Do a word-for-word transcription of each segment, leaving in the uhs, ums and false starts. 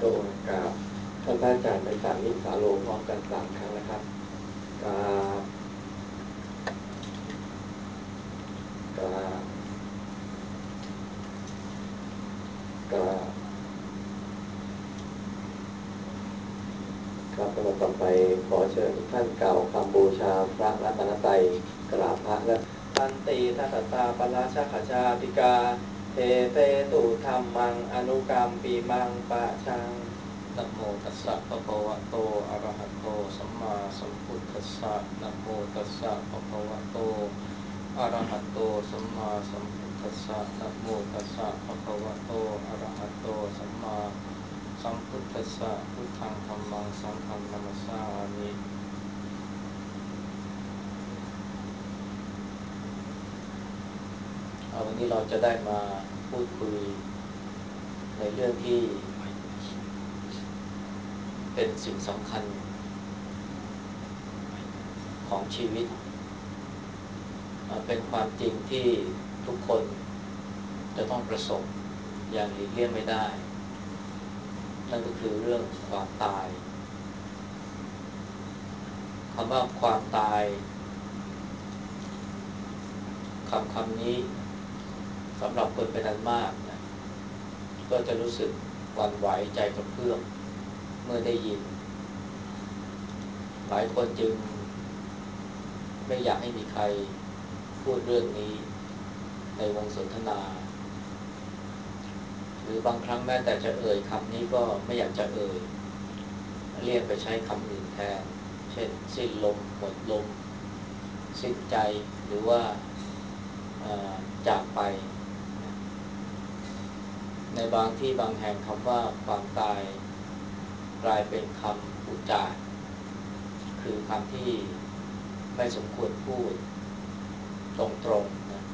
ตกับท่านพระอาจารย์ไพศาลนิสาโลพร้อมกันสามครั้งนะครับกราบกราบกราบครับแล้วต่อไปขอเชิญทุกท่านกล่าวคำบูชาพระรัตนตรัยกราบพระและทันติทัตตาปราชาขจาติกาเทเตตุธรรมังอนุกรรมปีมังปะชังนะโมตัสสะภะคะวะโตอะระหะโตสัมมาสัมพุทธัสสะนะโมตัสสะภะคะวะโตอะระหะโตสัมมาสัมพุทธัสสะนะโมตัสสะภะคะวะโตอะระหะโตสัมมาสัมพุทธัสสะพุทธังธัมมังสังฆังนะมัสสามิวันนี้เราจะได้มาพูดคุยในเรื่องที่เป็นสิ่งสำคัญของชีวิตเป็นความจริงที่ทุกคนจะต้องประสบอย่างหลีกเลี่ยงไม่ได้นั่นก็คือเรื่องความตายคำว่าความตายคำคำนี้สำหรับคนเป็นอันมากนะก็จะรู้สึกหวั่นไหวใจกระเพื่อมเมื่อได้ยินหลายคนจึงไม่อยากให้มีใครพูดเรื่องนี้ในวงสนทนาหรือบางครั้งแม้แต่จะเอ่ยคำนี้ก็ไม่อยากจะเอ่ยเรียกไปใช้คำอื่นแทนเช่นสิ้นลมหมดลมสิ้นใจหรือว่าจากไปในบางที่บางแห่งคำว่าความตายกลายเป็นคำอุจาร์คือคำที่ไม่สมควรพูดตรงๆนะ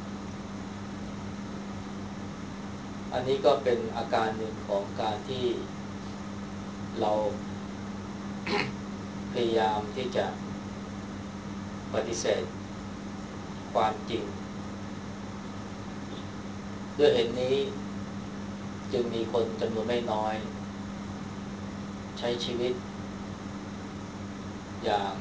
อันนี้ก็เป็นอาการหนึ่งของการที่เรา พยายามที่จะปฏิเสธความจริงด้วยเหตุนี้จึงมีคนจำนวนไม่น้อยใช้ชีวิตอย่าง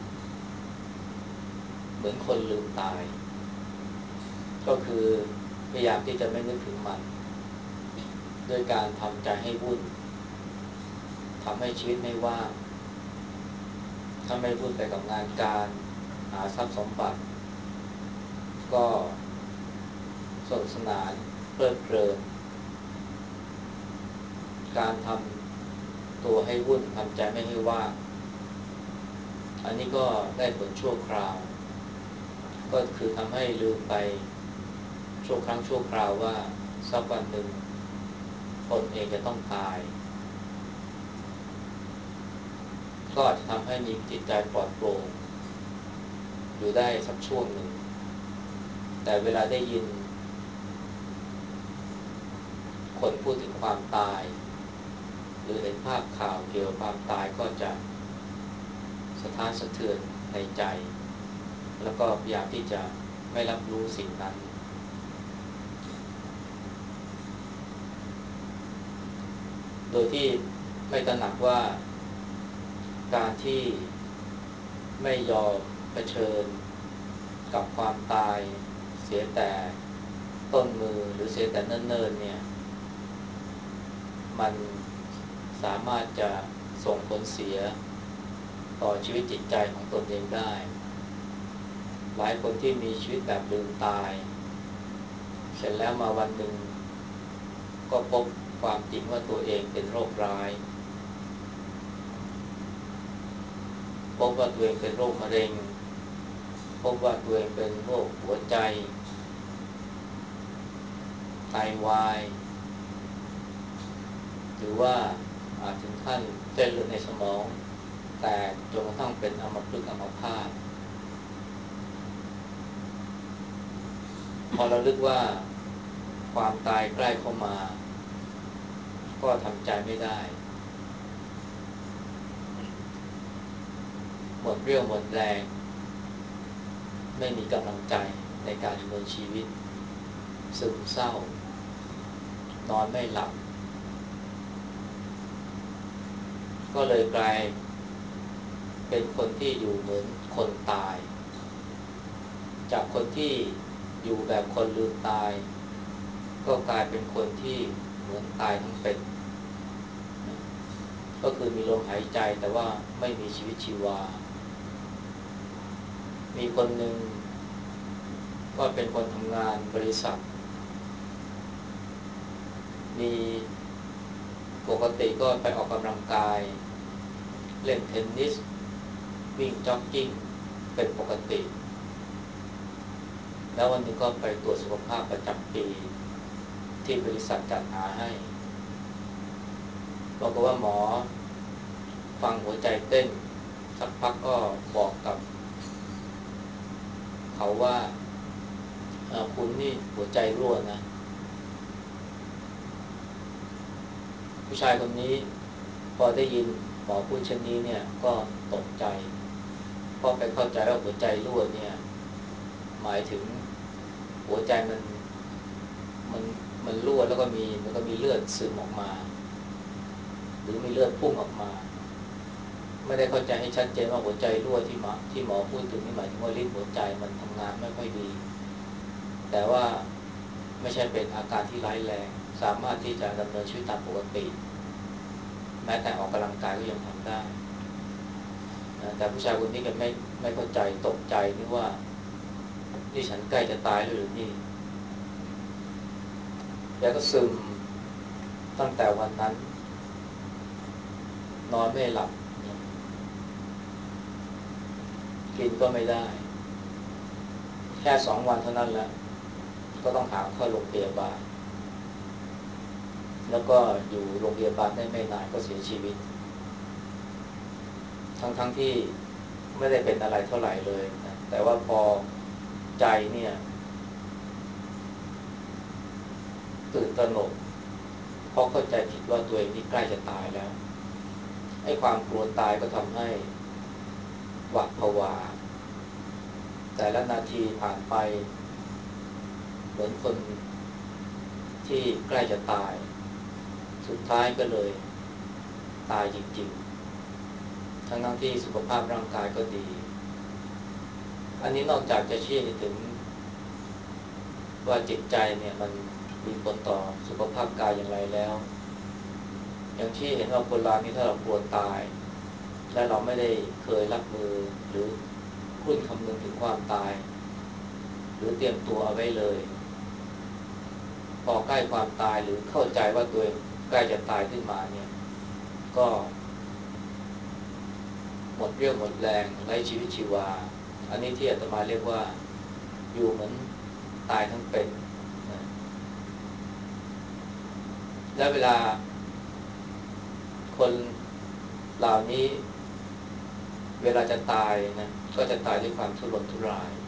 เหมือนคนลืมตายก็คือพยายามที่จะไม่นึกถึงมันด้วยการทำใจให้วุ่นทำให้ชีวิตไม่ว่างถ้าไม่วุ่นไปกับงานการหาทรัพย์สมบัติก็สนุกสนานเพลิดเพลินการทำตัวให้วุ่นทำใจไม่ให้ว่างอันนี้ก็ได้ผลชั่วคราวก็คือทำให้ลืมไปชั่วครั้งชั่วคราวว่าสักวันหนึ่งตนเองจะต้องตายก็อาจจะทำให้มีจิตใจปลอดโปร่งอยู่ได้สักช่วงหนึ่งแต่เวลาได้ยินคนพูดถึงความตายหรือเห็นภาพข่าวเกี่ยวกับความตายก็จะสะท้านสะเทือนในใจแล้วก็พยายามที่จะไม่รับรู้สิ่งนั้นโดยที่ไม่ตระหนักว่าการที่ไม่ยอมเผชิญกับความตายเสียแต่ต้นมือหรือเสียแต่เนิ่นๆเนี่ยมันสามารถจะส่งผลเสียต่อชีวิตจิตใจของตนเองได้หลายคนที่มีชีวิตแบบลืมตายเสร็จแล้วมาวันหนึ่งก็พบความจริงว่าตัวเองเป็นโรคร้ายพบว่าตัวเองเป็นโรคมะเร็งพบว่าตัวเองเป็นโรคหัวใจไตวายหรือว่าอาจถึงขั้นเส้นเลือดในสมองแตกจนกระทั่งเป็นอัมพฤกษ์อัมพาตพอเราลึกว่าความตายใกล้เข้ามาก็ทำใจไม่ได้หมดเรี่ยวหมดแรงไม่มีกำลังใจในการดำเนินชีวิตซึมเศร้านอนไม่หลับก็เลยกลายเป็นคนที่อยู่เหมือนคนตายจากคนที่อยู่แบบคนลืมตายก็กลายเป็นคนที่เหมือนตายทั้งเป็นก็คือมีลมหายใจแต่ว่าไม่มีชีวิตชีวามีคนหนึ่งก็เป็นคนทำงานบริษัทมีปกติก็ไปออกกำลังกายเล่นเทนนิสวิ่งจ็อกกิ้งเป็นปกติแล้ววันหนึ่งก็ไปตรวจสุขภาพประจำปีที่บริษัทจัดหาให้บอกว่าหมอฟังหัวใจเต้นสักพักก็บอกกับเขาว่าคุณนี่หัวใจรั่วนะผู้ชายคนนี้พอได้ยินหมอพูดเช่นนี้เนี่ยก็ตกใจเพราะไปเข้าใจว่าหัวใจรั่วเนี่ยหมายถึงหัวใจมันมันมันรั่วแล้วก็มีมันก็มีเลือดซึมออกมาหรือมีเลือดพุ่งออกมาไม่ได้เข้าใจให้ชัดเจนว่าหัวใจรั่วที่หมอที่หมอพูดถึงนี่หมายถึงว่าลิ้นหัวใจมันทำงานไม่ค่อยดีแต่ว่าไม่ใช่เป็นอาการที่ร้ายแรงสามารถที่จะดำเนินชีวิตตามปกติแม้แต่ออกกำลังกายก็ยังทำได้นะแต่ผู้ชายคนนี้ก็ไม่ไม่เข้าใจตกใจนึกว่านี่ฉันใกล้จะตายหรือนี่แกก็ซึมตั้งแต่วันนั้นนอนไม่หลับกินก็ไม่ได้แค่สองวันเท่านั้นแหละก็ต้องหาเข้าโรงพยาบาลแล้วก็อยู่โรงพยาบาลได้ไม่นานก็เสียชีวิตทั้งๆ ท, ที่ไม่ได้เป็นอะไรเท่าไหร่เลยนะแต่ว่าพอใจเนี่ยตื่นตระหนกเพราะเข้าใจผิดว่าตัวเองนี่ใกล้จะตายแล้วไอ้ความกลัวตายก็ทำให้หวาดผวาแต่ละนาทีผ่านไปเหมือนคนที่ใกล้จะตายสุดท้ายก็เลยตายจริงๆทั้งๆที่สุขภาพร่างกายก็ดีอันนี้นอกจากจะชี้ให้ถึงว่าจิตใจเนี่ยมันมีผลต่อสุขภาพกายอย่างไรแล้วอย่างที่เห็นว่าคนเรานี่ถ้าเรากลัวตายและเราไม่ได้เคยรับมือหรือคุ้นคำนึงถึงความตายหรือเตรียมตัวเอาไว้เลยพอใกล้ความตายหรือเข้าใจว่าตัวเองใกล้จะตายขึ้นมาเนี่ยก็หมดเรี่ยวหมดแรงไร้ชีวิตชีวาอันนี้ที่อาตมาเรียกว่าอยู่เหมือนตายทั้งเป็นนะและเวลาคนเหล่านี้เวลาจะตายนะก็จะตายด้วยความทุรนทุราย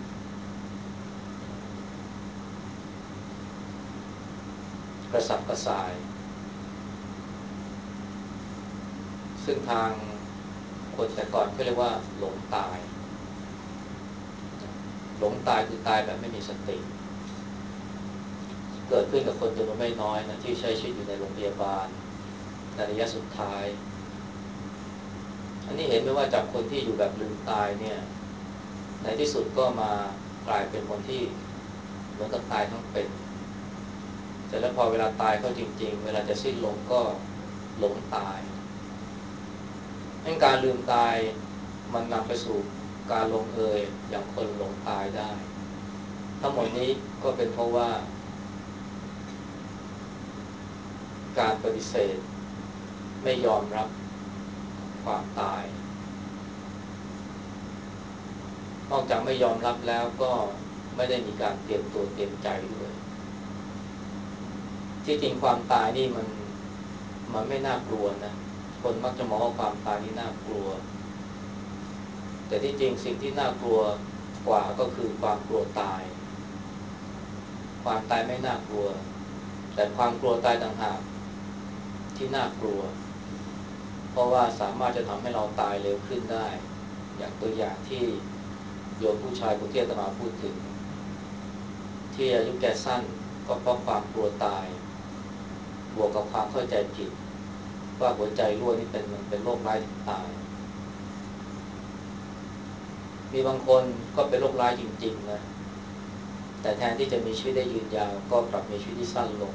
กระสับกระส่ายซึ่งทางคนแต่ก่อนเขาเรียกว่าหลงตายหลงตายคือตายแบบไม่มีสติเกิดขึ้นกับคนจำนวนไม่น้อยนะที่ใช้ชีวิตอยู่ในโรงพยาบาลในระยะสุดท้ายอันนี้เห็นไหมว่าจากคนที่อยู่แบบลืมตายเนี่ยในที่สุดก็มากลายเป็นคนที่เหมือนกับตายทั้งเป็นแต่แล้วพอเวลาตายเขาจริงๆเวลาจะสิ้นลมก็หลงตายงั้นการลืมตายมันนำไปสู่การลงเอยอย่างคนหลงตายได้ทั้งหมดนี้ก็เป็นเพราะว่าการปฏิเสธไม่ยอมรับความตายนอกจากไม่ยอมรับแล้วก็ไม่ได้มีการเตรียมตัวเตรียมใจด้วยที่จริงความตายนี่มันมันไม่น่ากลัวนะคนมักจะมองว่าความตายนี่น่ากลัวแต่ที่จริงสิ่งที่น่ากลัวกว่าก็คือความกลัวตายความตายไม่น่ากลัวแต่ความกลัวตายต่างหากที่น่ากลัวเพราะว่าสามารถจะทำให้เราตายเร็วขึ้นได้อย่างตัวอย่างที่โยมผู้ชายคนที่อาตมาพูดถึงที่อายุแกสั้นก็เพราะความกลัวตายบวกกับความเข้าใจผิดว่าหัวใจรั่วนี่เป็นมันเป็นโรคร้ายถึงตายมีบางคนก็เป็นโรคร้ายจริงๆนะแต่แทนที่จะมีชีวิตได้ยืนยาวก็กลับมีชีวิตที่สั้นลง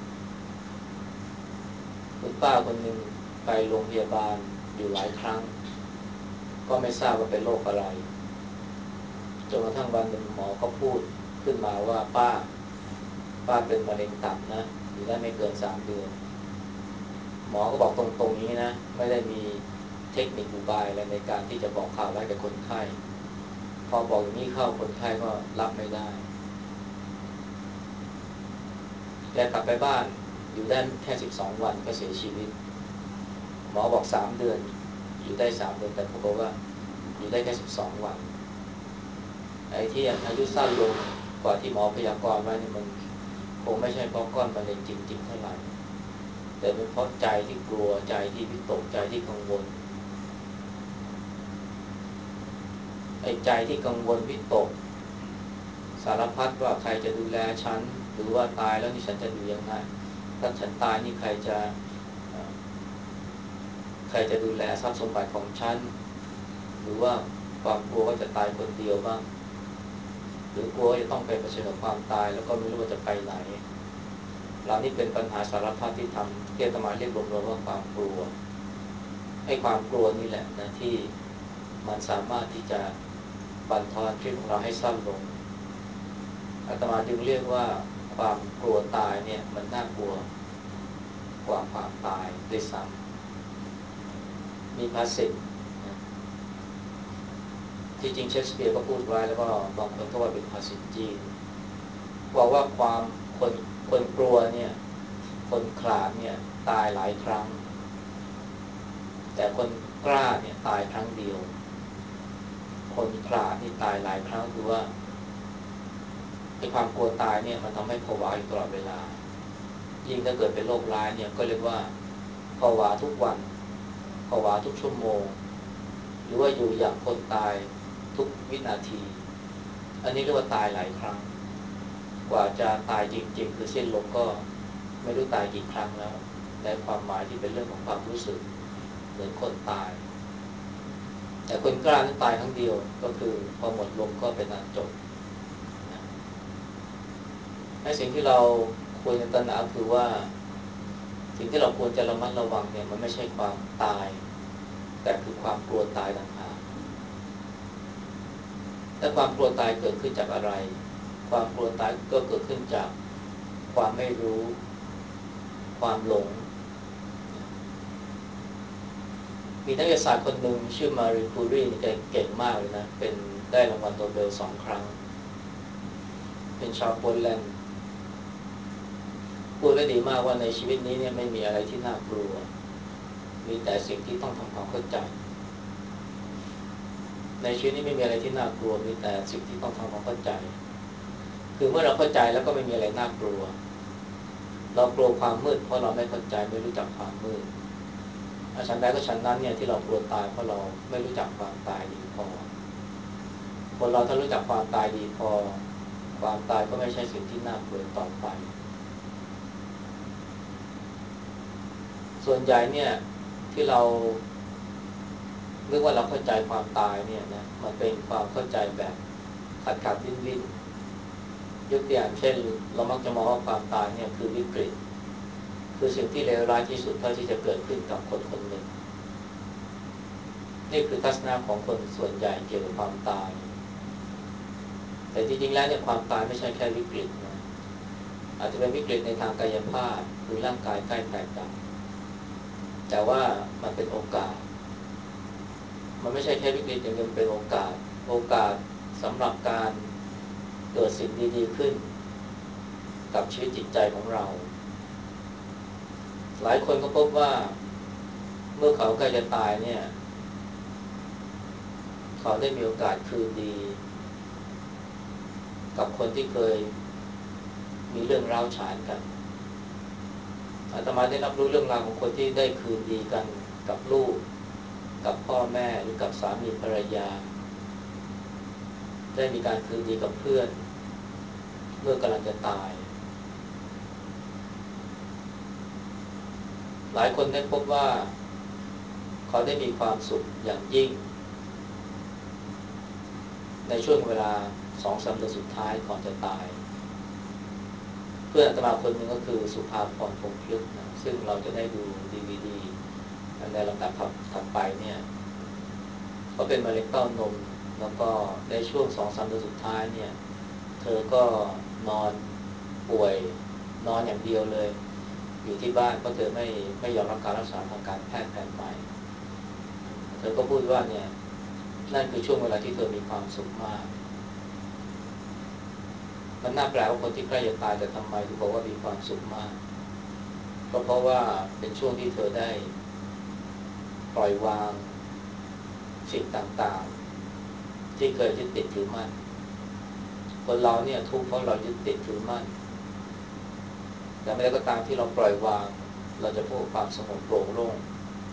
คุณป้าคนหนึ่งไปโรงพยาบาลอยู่หลายครั้งก็ไม่ทราบว่าเป็นโรคอะไรจนกระทั่งวันหนึ่งหมอก็พูดขึ้นมาว่าป้าป้าเป็นมะเร็งตับนะอยู่ได้ไม่เกินสามเดือนหมอก็บอกตรงๆนี้นะไม่ได้มีเทคนิคอุบายอะไรในการที่จะบอกข่าวร้ายแก่คนไข้พอบอกอย่างนี้เข้าคนไข้ก็รับไม่ได้แกกลับไปบ้านอยู่ได้แค่สิบสองวันก็เสียชีวิตหมอบอกสามเดือนอยู่ได้สามเดือนแต่ปรากฏว่าอยู่ได้แค่สิบสองวันไอ้ที่อายุสั้นลงกว่าที่หมอพยากรณ์ไว้เนี่ยมันคงไม่ใช่เพราะก้อนมะเร็งจริงๆเท่าไหร่แต่เป็นเพราะใจที่กลัวใจที่วิตกใจที่กังวลไอ้ใจที่กังวลวิตกสารพัดว่าใครจะดูแลฉันหรือว่าตายแล้วนี่ฉันจะอยู่ยังไงถ้าฉันตายนี่ใครจะใครจะดูแลทรัพย์สมบัติของฉันหรือว่าความกลัวว่าจะตายคนเดียวบ้างหรือกลัวจะต้องไปเผชิญกับความตายแล้วก็ไม่รู้ว่าจะไปไหนเหล่านี้เป็นปัญหาสารพัดที่ทำที่อาตมาเรียกรวมๆว่าความกลัวให้ความกลัวนี่แหละนะที่มันสามารถที่จะบั่นทอนชีวิตของเราให้สั้นลงอาตมาจึงเรียกว่าความกลัวตายเนี่ยมันน่ากลัวกว่าความตายด้วยซ้ำมีภาษิตที่จริงเชคสเปียร์ก็พูดไว้แล้วก็บางคนก็ว่าเป็นภาษิตจีนบอกว่าความคนคนกลัวเนี่ยคนขลาดเนี่ยตายหลายครั้งแต่คนกล้าเนี่ยตายครั้งเดียวคนขลาดนี่ตายหลายครั้งคือว่าไอ้ความกลัวตายเนี่ยมันทำให้ผวาอยู่ตลอดเวลายิ่งถ้าเกิดเป็นโรคร้ายเนี่ยก็เรียกว่าผวาทุกวันผวาทุกชั่วโมงหรือว่าอยู่อย่างคนตายทุกวินาทีอันนี้เรียกว่าตายหลายครั้งกว่าจะตายจริงๆคือสิ้นลมก็ไม่รู้ตายกี่ครั้งแล้วในความหมายที่เป็นเรื่องของความรู้สึกเหมือนคนตายแต่คนกล้านั้นตายครั้งเดียวก็คือพอหมดลมก็เป็นอันจบนะให้สิ่งที่เราควรจะตระหนักคือว่าสิ่งที่เราควรจะระมัดระวังเนี่ยมันไม่ใช่ความตายแต่คือความกลัวตายต่างหากและความกลัวตายเกิดขึ้นจากอะไรความกลัวตายก็เกิดขึ้นจากความไม่รู้ความหลงมีนักวิทยาศาสตร์คนหนึ่งชื่อมารีคูรีนี่แกเก่งมากเลยนะเป็นได้รางวัลโนเบลสองครั้งเป็นชาวโปแลนด์พูดได้ดีมากว่าในชีวิตนี้เนี่ยไม่มีอะไรที่น่ากลัวมีแต่สิ่งที่ต้องทำความเข้าใจในชีวิตนี้ไม่มีอะไรที่น่ากลัวมีแต่สิ่งที่ต้องทำความเข้าใจคือเมื่อเราเข้าใจแล้วก็ไม่มีอะไรน่ากลัวเรากลัวความมืดเพราะเราไม่เข้าใจไม่รู้จักความมืดฉันใดก็ฉันนั้นเนี่ยที่เรากลัวตายเพราะเราไม่รู้จักความตายดีพอคนเราถ้ารู้จักความตายดีพอความตายก็ไม่ใช่สิ่งที่น่ากลัวต่อไปส่วนใหญ่เนี่ยที่เรานึกว่าเราเข้าใจความตายเนี่ยนะมันเป็นความเข้าใจแบบขัดขัดวินวินยกตัวอย่างเช่นเรามักจะมองว่าความตายเนี่ยคือวิกฤตคือสิ่งที่เลวร้ายที่สุดเท่าที่จะเกิดขึ้นกับคนคนหนึ่งนี่คือทัศนะของคนส่วนใหญ่เกี่ยวกับความตายแต่จริงๆแล้วเนี่ยความตายไม่ใช่แค่วิกฤตนะอาจจะเป็นวิกฤตในทางกายภาพคือร่างกายใกล้แตกดับแต่ว่ามันเป็นโอกาสมันไม่ใช่แค่วิกฤตอย่างเดียวเป็นโอกาสโอกาสสำหรับการเกิดสิ่งดีๆขึ้นกับชีวิตจิตใจของเราหลายคนก็พบว่าเมื่อเขาใกล้จะตายเนี่ยเขาได้มีโอกาสคืนดีกับคนที่เคยมีเรื่องร้าวฉานกันอาตมาได้รับรู้เรื่องราวของคนที่ได้คืนดีกันกับลูกกับพ่อแม่หรือกับสามีภรรยาได้มีการคืนดีกับเพื่อนเมื่อกำลังจะตายหลายคนได้พบว่าเขาได้มีความสุขอย่างยิ่งในช่วงเวลาสองสามเดือนสุดท้ายก่อนจะตายเพื่อนอาตมาคนหนึ่งก็คือสุภาพร พงษ์พลึกนะซึ่งเราจะได้ดู ดี วี ดี ในลำดับถัดไปเนี่ยเขาเป็นมะเร็งเต้านมแล้วก็ในช่วงสองสามเดือนสุดท้ายเนี่ยเธอก็นอนป่วยนอนอย่างเดียวเลยอยู่ที่บ้านเพราะเธอไม่ไม่ยอมรับการรักษาทางการแพทย์แผนใหม่เธอก็พูดว่าเนี่ยนั่นคือช่วงเวลาที่เธอมีความสุขมากมันน่าแปลกว่าคนที่ใกล้จะตายแต่ทำไมถึงบอกว่ามีความสุขมากก็เพราะว่าเป็นช่วงที่เธอได้ปล่อยวางสิ่งต่างๆที่เคยยึดติดถือมั่นคนเราเนี่ยทุกข์เพราะเรายึดติดถือมั่นแต่ไม่ได้ก็ตามที่เราปล่อยวางเราจะพบความสงบโปร่งโล่ง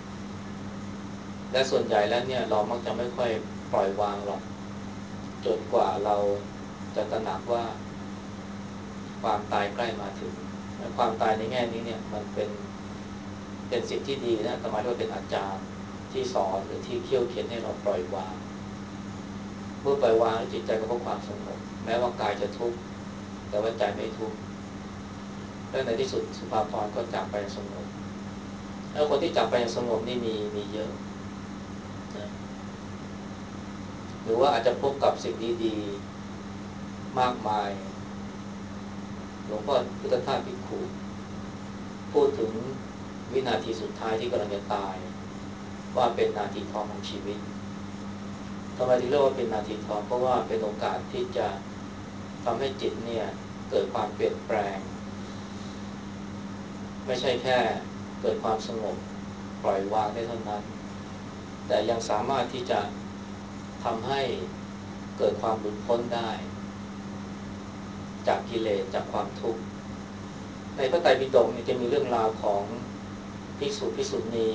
และส่วนใหญ่แล้วเนี่ยเรามักจะไม่ค่อยปล่อยวางหรอกจนกว่าเราจะตระหนักว่าความตายใกล้มาถึงความตายในแง่นี้เนี่ยมันเป็นเป็นสิ่งที่ดีนะแต่หมายถึงว่าเป็นอาจารย์ที่สอนหรือที่เขี่ยวเข็นให้เราปล่อยวางเมื่อปล่อยวางจิตใจก็พบความสงบแม้ว่ากายจะทุกข์แต่ว่าใจไม่ทุกข์และในที่สุดสุภาพรก็จากไปอย่างสงบแล้วคนที่จากไปอย่างสงบนี่มีมีเยอะนะหรือว่าอาจจะพบกับสิ่งดีๆมากมายหลวงพ่อพุทธทาสภิกขุพูดถึงวินาทีสุดท้ายที่กำลังจะตายว่าเป็นนาทีทองของชีวิตทำไมถึงเรียกว่าเป็นนาทีทองเพราะว่าเป็นโอกาสที่จะทำให้จิตเนี่ยเกิดความเปลี่ยนแปลงไม่ใช่แค่เกิดความสงบปล่อยวางได้เท่านั้นแต่ยังสามารถที่จะทำให้เกิดความหลุดพ้นได้จากกิเลสจากความทุกข์ในพระไตรปิฎกเนี่ยจะมีเรื่องราวของภิกษุภิกษุณี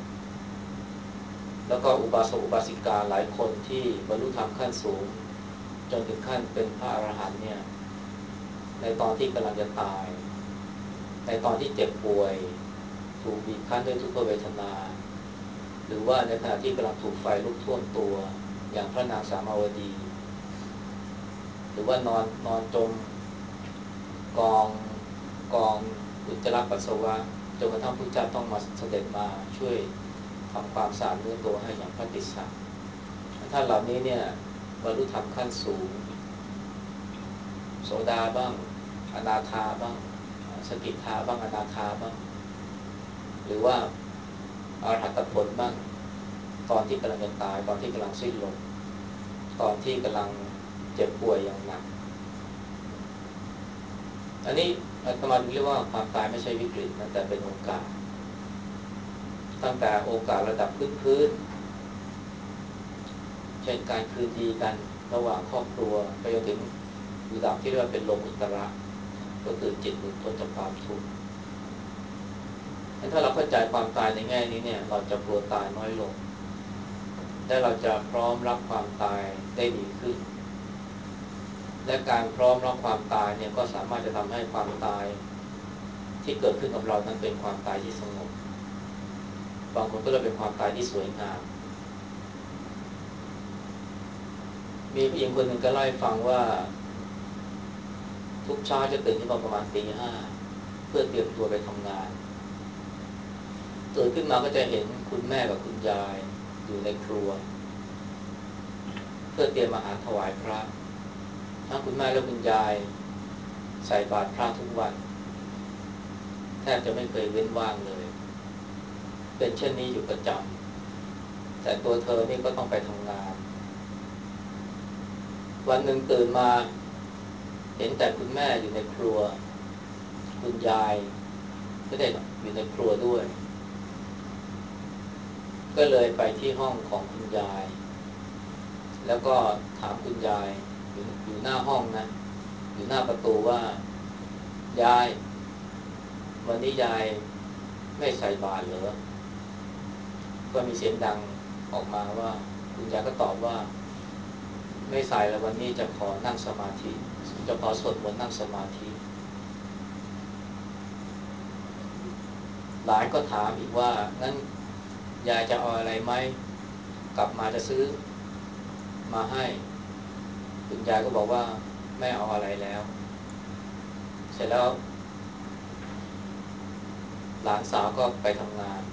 แล้วก็อุบาสกอุบาสิกาหลายคนที่บรรลุธรรมขั้นสูงจนถึงขั้นเป็นพระอรหันต์เนี่ยในตอนที่กำลังจะตายในตอนที่เจ็บป่วยถูกบีบคั้นด้วยทุกขเวทนาหรือว่าในขณะที่กำลังถูกไฟลุกท่วมตัวอย่างพระนางสามาวดีหรือว่านอนนอนจมกองกองอุจจาระปัสสาวะจนกระทั่งพระเจ้าต้องมาเสด็จมาช่วยทำความสะอาดเนื้อตัวให้อย่างพระติสสะท่านเหล่านี้เนี่ยบรรลุธรรมขั้นสูงโสดาบ้างอนาคาบ้างสกิทาบ้างอนาคาบ้างหรือว่าอรหัตผลบ้างตอนที่กำลังจะตายตอนที่กำลังสิ้นลมตอนที่กำลังเจ็บป่วยอย่างหนักอันนี้อาตมาถึงเรียกว่าความตายไม่ใช่วิกฤตนะแต่เป็นโอกาสตั้งแต่โอกาสระดับพื้นๆเช่นการคืนดีกันระหว่างครอบครัวไปจนถึงระดับที่เรียกว่าเป็นโลกุตระก็คือจิตหลุดพ้นจากความทุกข์ถ้าเราเข้าใจความตายในแง่นี้เนี่ยเราจะกลัวตายน้อยลงและเราจะพร้อมรับความตายได้ดีขึ้นและการพร้อมรับความตายเนี่ยก็สามารถจะทำให้ความตายที่เกิดขึ้นกับเรานั้นเป็นความตายที่สงบบางคนก็เรียกเป็นความตายที่สวยงามมีผู้หญิงคนหนึ่งก็เล่าให้ฟังว่าทุกเช้าจะตื่นขึ้นมาประมาณตีห้าเพื่อเตรียมตัวไปทำงานตื่นขึ้นมาก็จะเห็นคุณแม่กับคุณยายอยู่ในครัวเพื่อเตรียมอาหารถวายพระทั้งคุณแม่และคุณยายใส่บาตรพระทุกวันแทบจะไม่เคยเว้นว่างเลยเป็นเช่นนี้อยู่ประจำแต่ตัวเธอนี่ก็ต้องไปทำงานวันหนึ่งตื่นมาเห็นแต่คุณแม่อยู่ในครัวคุณยายไม่ได้อยู่ในครัวด้วยก็เลยไปที่ห้องของคุณยายแล้วก็ถามคุณยายอยู่อยู่หน้าห้องนะอยู่หน้าประตูว่ายายวันนี้ยายไม่ใส่บาตรเหรอก็มีเสียงดังออกมาว่าคุณยายก็ตอบว่าไม่ใส่แล้ววันนี้จะขอนั่งสมาธิจะขอสวดมนต์นั่งสมาธิหลานก็ถามอีกว่างั้นยายจะเอาอะไรไหมกลับมาจะซื้อมาให้คุณยายก็บอกว่าไม่เอาอะไรแล้วเสร็จแล้วหลานสาวก็ไปทำงาน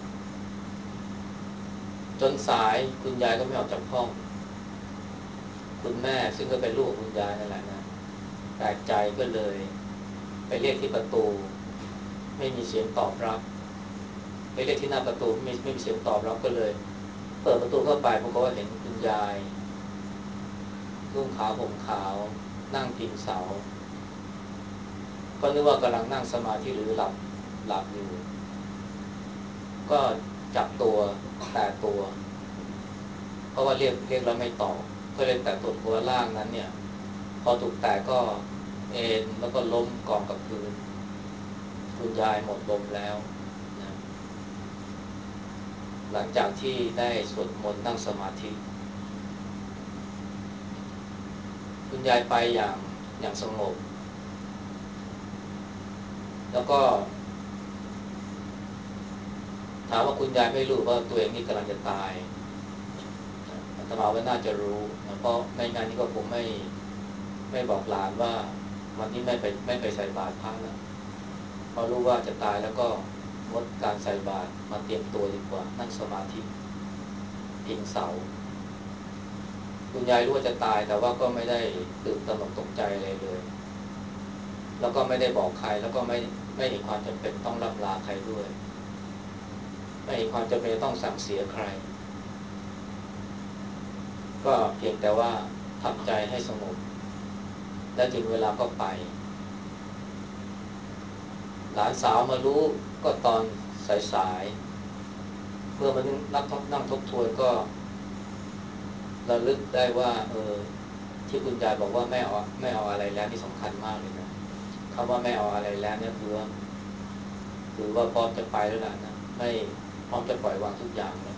จนสายคุณยายก็ไม่ออกจากห้องคุณแม่ซึ่งก็เป็นลูกของคุณยายนั่นแหละนะแปลกใจก็เลยไปเรียกที่ประตูไม่มีเสียงตอบรับไปเรียกที่หน้าประตูไม่ไม่มีเสียงตอบรับก็เลยเปิดประตูเข้าไปปรากฏว่าเห็นคุณยายนุ่งขาวห่มขาวนั่งพิงเสาก็นึกว่ากำลังนั่งสมาธิหรือหลับหลับอยู่ก็จับตัวแตะตัวเพราะว่าเรียกเรียกแล้วไม่ตอบก็เลยแตะตัวตัวล่างนั้นเนี่ยพอถูกแตะก็เอ็นแล้วก็ล้มกองกับพื้นคุณยายหมดลมแล้วนะหลังจากที่ได้สวดมนต์นั่งสมาธิคุณยายไปอย่างอย่างสงบแล้วก็ถามว่าคุณยายไม่รู้ว่าตัวเองนี่กำลังจะตายอาตมาว่าน่าจะรู้นะเพราะไม่งั้นนี่ก็คงไม่ไม่บอกหลานว่าวันนี้ไม่ไปไม่ไปใส่บาตรพระแล้วพอรู้ว่าจะตายแล้วก็งดการใส่บาตรมาเตรียมตัวดีกว่านั่งสมาธิพิงเสาคุณยายรู้ว่าจะตายแต่ว่าก็ไม่ได้ตื่นตระหนกตกใจอะไรเลยแล้วก็ไม่ได้บอกใครแล้วก็ไม่ไม่เห็นความจำเป็นต้องล่ำลาใครด้วยไม่เห็นความจำเป็นต้องสั่งเสียใครก็เพียงแต่ว่าทำใจให้สงบและถึงเวลาก็ไปหลานสาวมารู้ก็ตอนสายๆเมื่อมันนักนั่งทบทวนก็ระลึกได้ว่าเออที่คุณยายบอกว่าไม่เอาไม่เอาอะไรแล้วนี่สำคัญมากเลยนะคำว่าไม่เอาอะไรแล้วเนี่ยคือว่าคือว่าพร้อมจะไปแล้วล่ะนะไม่พร้อมจะปล่อยวางทุกอย่างแล้ว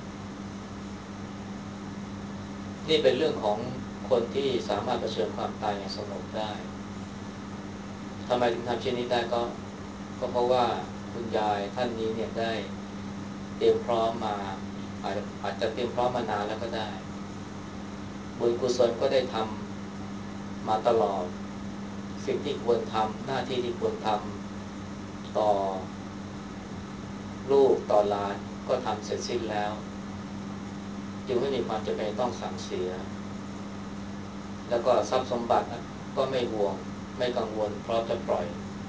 นี่เป็นเรื่องของคนที่สามารถเผชิญความตายอย่างสงบได้ทำไมถึงทำเช่นนี้ได้ก็ก็เพราะว่าคุณยายท่านนี้เนี่ยได้เตรียมพร้อมมาอาจจะอาจจะเตรียมพร้อมมานานแล้วก็ได้บุญกุศลก็ได้ทำมาตลอดสิ่งที่ควรทำหน้าที่ที่ควรทำต่อลูกต่อหลานก็ทำเสร็จสิ้นแล้วจึงไม่มีความจำเป็นต้องสั่งเสียแล้วก็ทรัพย์สมบัติก็ไม่ห่วงไม่กังวลพร้อมจะปล่อย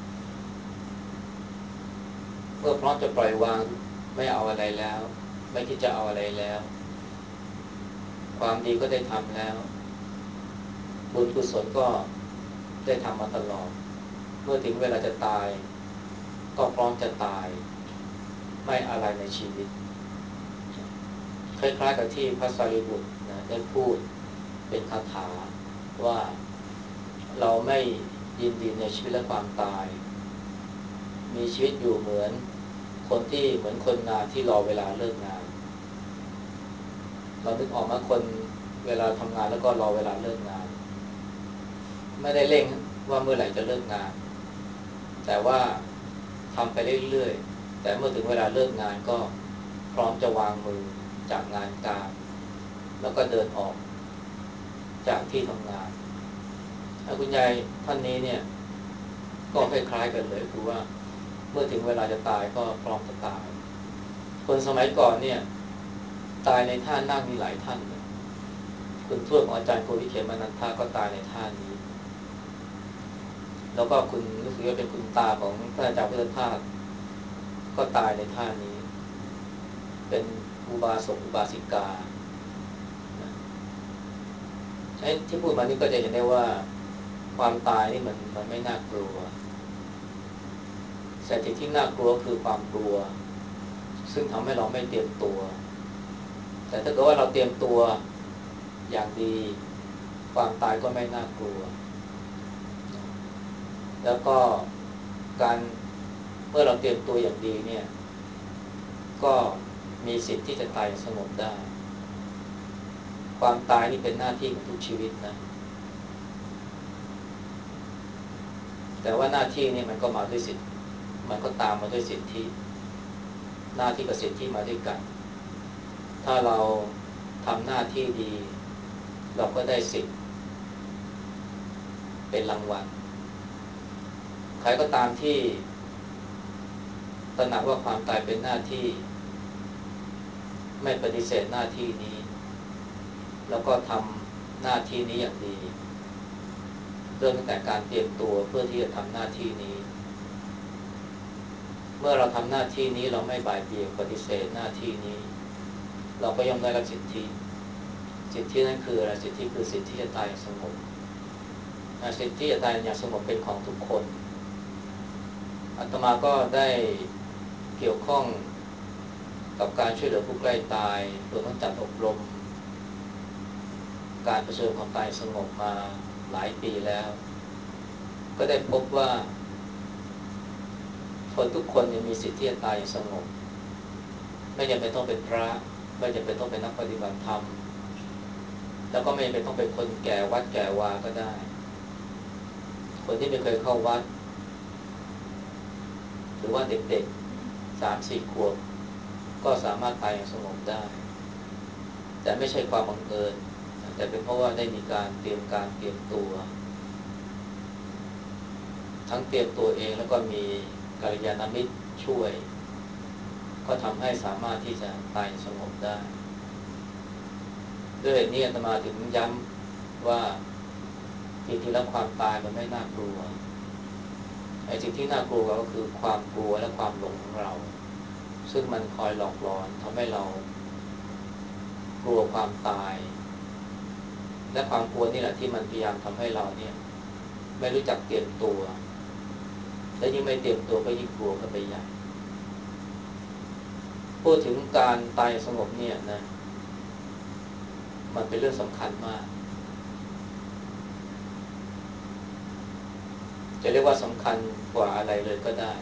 เมื่อพร้อมจะปล่อยวางไม่เอาอะไรแล้วไม่คิดจะเอาอะไรแล้วความดีก็ได้ทำแล้วบุญกุศลก็ได้ทำมาตลอดเมื่อถึงเวลาจะตายก็พร้อมจะตายไม่อะไรในชีวิตคล้ายๆกับที่พระสารีบุตรนะได้พูดเป็นคาถาว่าเราไม่ยินดีในชีวิตและความตายมีชีวิตอยู่เหมือนคนที่เหมือนคนงานที่รอเวลาเลิกงานเรานึกออกมาคนเวลาทำงานแล้วก็รอเวลาเลิกงานไม่ได้เร่งว่าเมื่อไหร่จะเลิกงานแต่ว่าทำไปเรื่อยๆแต่เมื่อถึงเวลาเลิกงานก็พร้อมจะวางมือจากงานการแล้วก็เดินออกจากที่ทำงานคุณยายท่านนี้เนี่ยก็คล้ายๆกันเลยคือว่าเมื่อถึงเวลาจะตายก็พร้อมจะตายคนสมัยก่อนเนี่ยตายในท่านั่งมีหลายท่านเลยคุณทวดของอาจารย์โกวิเขมนันทาก็ตายในท่านี้แล้วก็คุณรู้สึกว่าเป็นคุณตาของท่านอาจารย์พุทธทาสก็ตายในท่านี้เป็นอุบาสกอุบาสิกาไอ้ที่พูดมานี่ก็จะเห็นได้ว่าความตายนี่มันมันไม่น่ากลัวแต่สิ่งที่น่ากลัวคือความกลัวซึ่งทำให้เราไม่เตรียมตัวแต่ถ้าเกิดว่าเราเตรียมตัวอย่างดีความตายก็ไม่น่ากลัวแล้วก็การเมื่อเราเตรียมตัวอย่างดีเนี่ยก็มีสิทธิ์ที่จะตายอย่างสงบได้ความตายนี่เป็นหน้าที่ของทุกชีวิตนะแต่ว่าหน้าที่นี่มันก็มาด้วยสิทธิ์มันก็ตามมาด้วยสิทธิหน้าที่กับสิทธิมาด้วยกันถ้าเราทำหน้าที่ดีเราก็ได้สิทธิ์เป็นรางวัลใครก็ตามที่ตระหนักว่าความตายเป็นหน้าที่ไม่ปฏิเสธหน้าที่นี้แล้วก็ทำหน้าที่นี้อย่างดีเริ่มตั้งแต่การเตรียมตัวเพื่อที่จะทำหน้าที่นี้เมื่อเราทำหน้าที่นี้เราไม่บ่ายเบี่ยงปฏิเสธหน้าที่นี้เราก็ย่อมได้รับสิทธิสิทธินั่นคืออะไรสิทธิคือสิทธิจะตายอย่างสงบสิทธิจะตายอย่างสงบเป็นของทุกคนอาตมาก็ได้เกี่ยวข้องกับการช่วยเหลือผู้ใกล้ตายรวมทั้งจัดอบรมการเผชิญความตายสงบมาหลายปีแล้วก็ได้พบว่าคนทุกคนมีสิทธิจะตายอย่างสงบไม่จำเป็นต้องเป็นพระไม่จำเป็นต้องเป็นนักปฏิบัติธรรมแล้วก็ไม่จำเป็นต้องเป็นคนแก่วัดแก่วาก็ได้คนที่ไม่เคยเข้าวัดหรือว่าเด็กๆ สามสี่ ขวบก็สามารถตายอย่างสงบได้แต่ไม่ใช่ความบังเอิญแต่เป็นเพราะว่าได้มีการเตรียมการเตรียมตัวทั้งเตรียมตัวเองแล้วก็มีกัลยาณมิตรช่วยก็ทำให้สามารถที่จะตายสงบได้ด้วยเหตุนี้อาตมาถึงย้ำว่าจริงๆแล้วความตายมันไม่น่ากลัวไอ้สิ่งที่น่ากลัวก็คือความกลัวและความหลงของเราซึ่งมันคอยหลอกหลอนทำให้เรากลัวความตายและความกลัวนี่แหละที่มันพยายามทำให้เราเนี่ยไม่รู้จักเตรียมตัวและยิ่งไม่เตรียมตัวก็ยิ่งกลัวเข้าไปใหญ่พูดถึงการตายสงบเนี่ยนะมันเป็นเรื่องสำคัญมากจะเรียกว่าสำคัญกว่าอะไรเลยก็ได้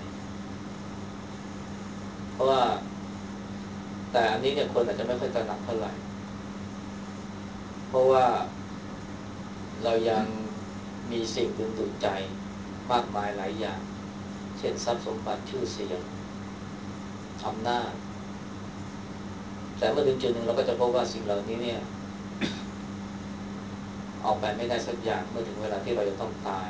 เพราะว่าแต่อันนี้เนี่ยคนอาจจะไม่ค่อยตระหนักเท่าไหร่เพราะว่าเรายังมีสิ่งดึงดูดใจมากมายหลายอย่างเช่นทรัพย์สมบัติชื่อเสียงอำนาจแต่เมื่อถึงจุดหนึ่งเราก็จะพบว่าสิ่งเหล่านี้เนี่ยเอาไปไม่ได้สักอย่างเมื่อถึงเวลาที่เราจะต้องตาย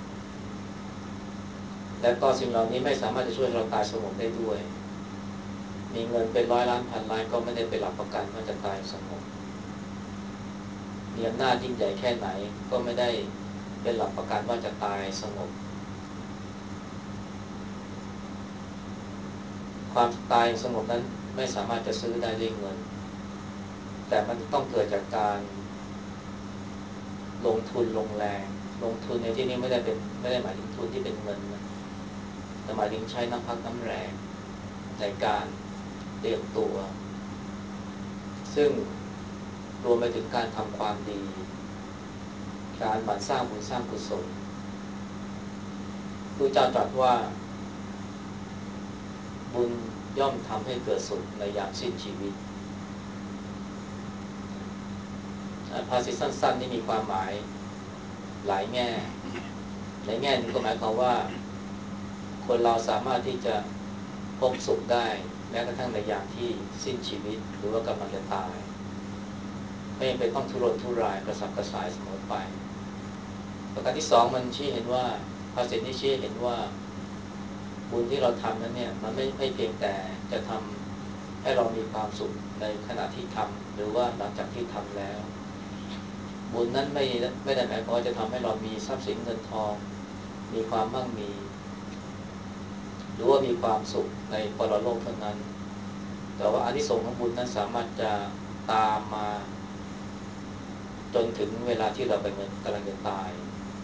และก็สิ่งเหล่านี้ไม่สามารถจะช่วยให้เราตายสงบได้ด้วยมีเงินเป็นร้อยล้านพันล้านก็ไม่ได้เป็นหลักประกันว่าจะตายสงบมีอำนาจยิ่งใหญ่แค่ไหนก็ไม่ได้เป็นหลักประกันว่าจะตายสงบความตายสงบนั้นไม่สามารถจะซื้อได้ด้วยเงินแต่มันต้องเกิดจากการลงทุนลงแรงลงทุนในที่นี้ไม่ได้เป็นไม่ได้หมายถึงทุนที่เป็นเงินนะแต่หมายถึงใช้น้ำพักน้ำแรงในการเตรียมตัวซึ่งรวมไปถึงการทำความดีการหมั่นสร้างบุญสร้างกุศลพระเจ้าตรัสว่าบุญย่อมทำให้เกิดสุขในยามสิ้นชีวิตภาษิตสั้นๆนี่มีความหมายหลายแง่ในแง่นึงก็หมายความว่าคนเราสามารถที่จะพบสุขได้แม้กระทั่งในยามที่สิ้นชีวิตหรือว่ากำลังจะตายไม่จำเป็นต้องทุรนทุรายกระสับกระส่ายเสมอไปประการที่สองมันชี้เห็นว่าภาษิตนี้ชี้เห็นว่าบุญที่เราทำนั้นเนี่ยมันไม่ไม่เพียงแต่จะทำให้เรามีความสุขในขณะที่ทำหรือว่าหลังจากที่ทำแล้วบุญนั้นไม่ไม่ได้หมายความว่าจะทำให้เรามีทรัพย์สินเงินทองมีความมั่งมีหรือว่ามีความสุขในปรโลกเท่านั้นแต่ว่าอานิสงส์ของบุญนั้นสามารถจะตามมาจนถึงเวลาที่เรากำลังกำลังจะตาย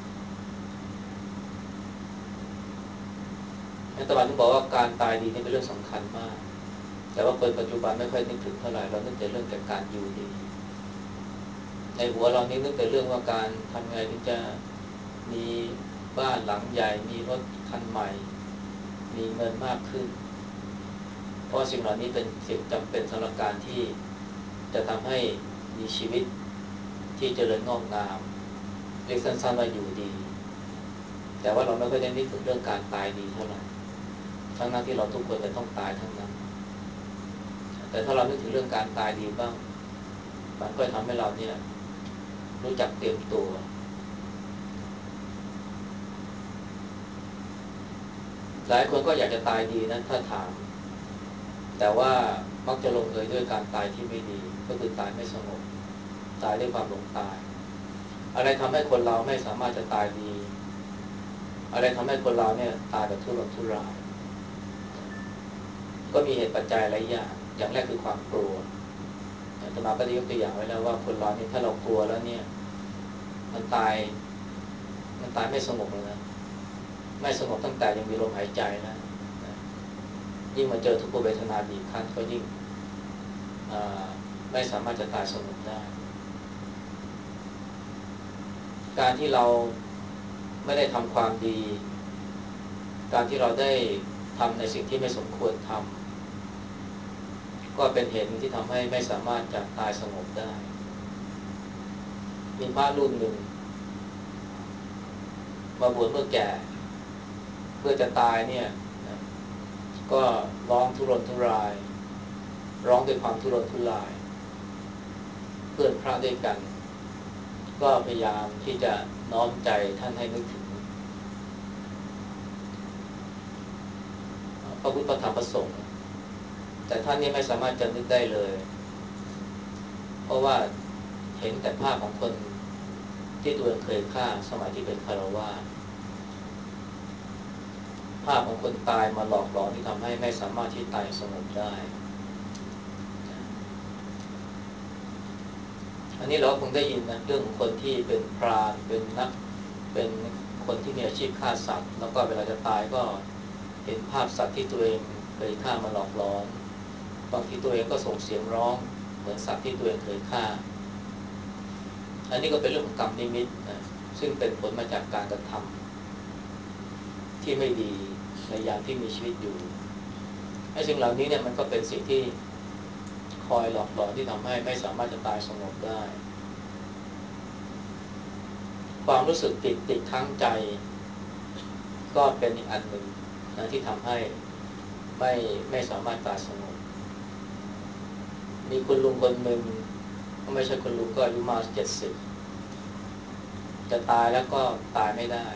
อาตมาถึงบอกว่าการตายดีนี่เป็นเรื่องสำคัญมากแต่ว่าคนปัจจุบันไม่ค่อยนึกถึงเท่าไหร่เรานึกแต่เรื่องแต่การอยู่ดีในหัวเรานี่นึกแต่เรื่องว่าการทำไงถึงจะมีบ้านหลังใหญ่มีรถคันใหม่มีเงินมากขึ้นเพราะสิ่งเหล่านี้เป็นสิ่งจำเป็นสำหรับการที่จะทำให้มีชีวิตที่เจริญงอกงามเรียกสั้นๆว่าอยู่ดีแต่ว่าเราไม่ค่อยได้นึกถึงเรื่องการตายดีเท่าไหร่ทั้งนั้นที่เราทุกคนจะต้องตายทั้งนั้นแต่ถ้าเรานึกถึงเรื่องการตายดีบ้างมันก็ทำให้เราเนี่ยรู้จักเตรียมตัวหลายคนก็อยากจะตายดีนะถ้าถามแต่ว่ามักจะลงเอยด้วยการตายที่ไม่ดีก็คือตายไม่สงบตายด้วยความหลงตายอะไรทำให้คนเราไม่สามารถจะตายดีอะไรทำให้คนเราเนี่ยตายแบบทุรนทุรายก็มีเหตุปัจจัยหลายอย่างอย่างแรกคือความกลัวอาตมาก็ได้ยกตัวอย่างไว้แล้วว่าคนเราเนี่ยถ้าเรากลัวแล้วเนี่ยมันตายมันตายไม่สงบเลยนะไม่สงบตั้งแต่ยังมีลมหายใจนะยิ่งมาเจอทุกขเวทนาบีบคั้นก็ยิ่งไม่สามารถจะตายสงบได้การที่เราไม่ได้ทำความดีการที่เราได้ทำในสิ่งที่ไม่สมควรทำก็เป็นเหตุที่ทำให้ไม่สามารถจะตายสงบได้มีพระรูปหนึ่งมาบวชเมื่อแก่เพื่อจะตายเนี่ยก็ร้องทุรนทุรายร้องด้วยความทุรนทุรายเพื่อนพระด้วยกันก็พยายามที่จะน้อมใจท่านให้นึกถึงพระพุทธพระธรรมพระสงฆ์แต่ท่านนี่ไม่สามารถจะนึกได้เลยเพราะว่าเห็นแต่ภาพของคนที่ตัวเองเคยฆ่าสมัยที่เป็นคฤหัสถ์ภาพของคนตายมาหลอกหลอนที่ทำให้ไม่สามารถที่ตายสงบได้อันนี้เราคงได้ยินนะเรื่องของคนที่เป็นพรานเป็นนักเป็นคนที่มีอาชีพฆ่าสัตว์แล้วก็เวลาจะตายก็เห็นภาพสัตว์ที่ตัวเองเคยฆ่ามาหลอกหลอนบางทีตัวเองก็ส่งเสียงร้องเหมือนสัตว์ที่ตัวเองเคยฆ่าอันนี้ก็เป็นเรื่องของกรรมนิมิตนะซึ่งเป็นผลมาจากการกระทำที่ไม่ดีในยามที่มีชีวิตอยู่ไอ้สิ่งเหล่านี้เนี่ยมันก็เป็นสิ่งที่คอยหลอกหลอนที่ทำให้ไม่สามารถจะตายสงบได้ความรู้สึกติดติดค้างใจก็เป็นอีกอันหนึ่งนะที่ทำให้ไม่ไม่สามารถตายสงบมีคุณลุงคนหนึ่งก็ไม่ใช่คุณลุงก็อายุมาเจ็ดสิบจะตายแล้วก็ตายไม่ได้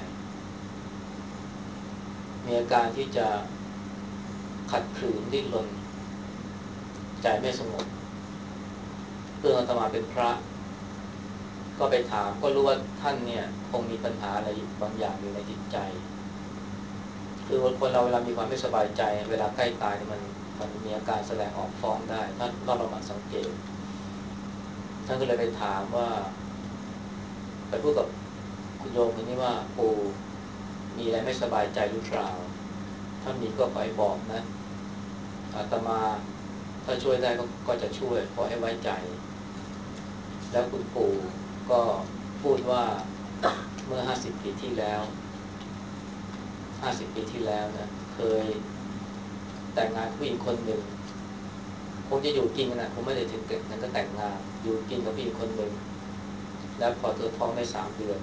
มีอาการที่จะขัดขืนดิ้นรนใจไม่สงบเพื่อนอาตมาเป็นพระก็ไปถามก็รู้ว่าท่านเนี่ยคงมีปัญหาอะไรบางอย่างอยู่ในจิตใจคือคนเราเวลามีความไม่สบายใจเวลาใกล้ตายเนี่ยมันมันมีอาการแสดงออกฟ้องได้ถ้าเราเรามาสังเกตท่านก็เลยไปถามว่าไปพูดกับคุณโยมคนนี้ว่าปู่มีอะไรไม่สบายใจหรือเปล่าถ้ามีก็ขอให้บอกนะอาตมาถ้าช่วยได้ก็ก็จะช่วยขอให้ไว้ใจแล้วคุณปู่ก็พูดว่าเมื่อห้าสิบปีที่แล้วห้าสิบปีที่แล้วนะเคยแต่งงานกับผู้หญิงคนหนึ่งคงจะอยู่กินกันนะคงไม่ได้ถึงนั้นก็แต่งงานอยู่กินกับผู้หญิงคนหนึ่งแล้วพอเธอท้องได้สามเดือน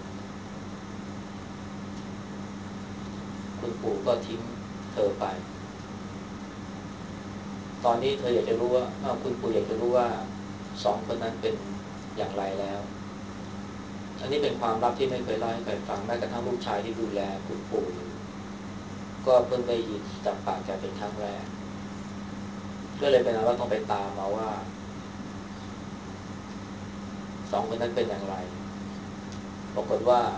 คุณปู่ก็ทิ้งเธอไปตอนนี้เธออยากจะรู้ว่าคุณปู่อยากจะรู้ว่าสองคนนั้นเป็นอย่างไรแล้วอันนี้เป็นความลับที่ไม่เคยเล่าให้ใครฟังแม้กระทั่งลูกชายที่ดูแลคุณปู่อยู่ก็เพิ่งได้ยินจากปากแกเป็นครั้งแรกก็เลยเป็นว่าต้องไปตามมาว่าสองคนนั้นเป็นอย่างไรปรากฏว่า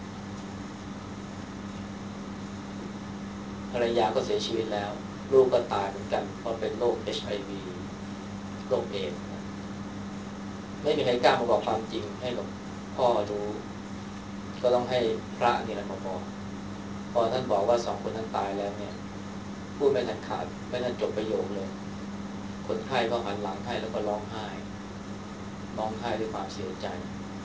ภรรยาก็เสียชีวิตแล้วลูกก็ตายเหมือนกันเพราะเป็นโรค เอช ไอ วี โรคเอดส์ไม่มีใครกล้ามาบอกความจริงให้กับพ่อรู้ก็ต้องให้พระนี่แหละมาบอกพอท่านบอกว่าสองคนนั้นตายแล้วเนี่ยพูดไม่ทันขาดไม่ทันจบประโยคเลยคนไข้ก็หันหลังให้แล้วก็ร้องไห้ร้องไห้ด้วยความเสียใจ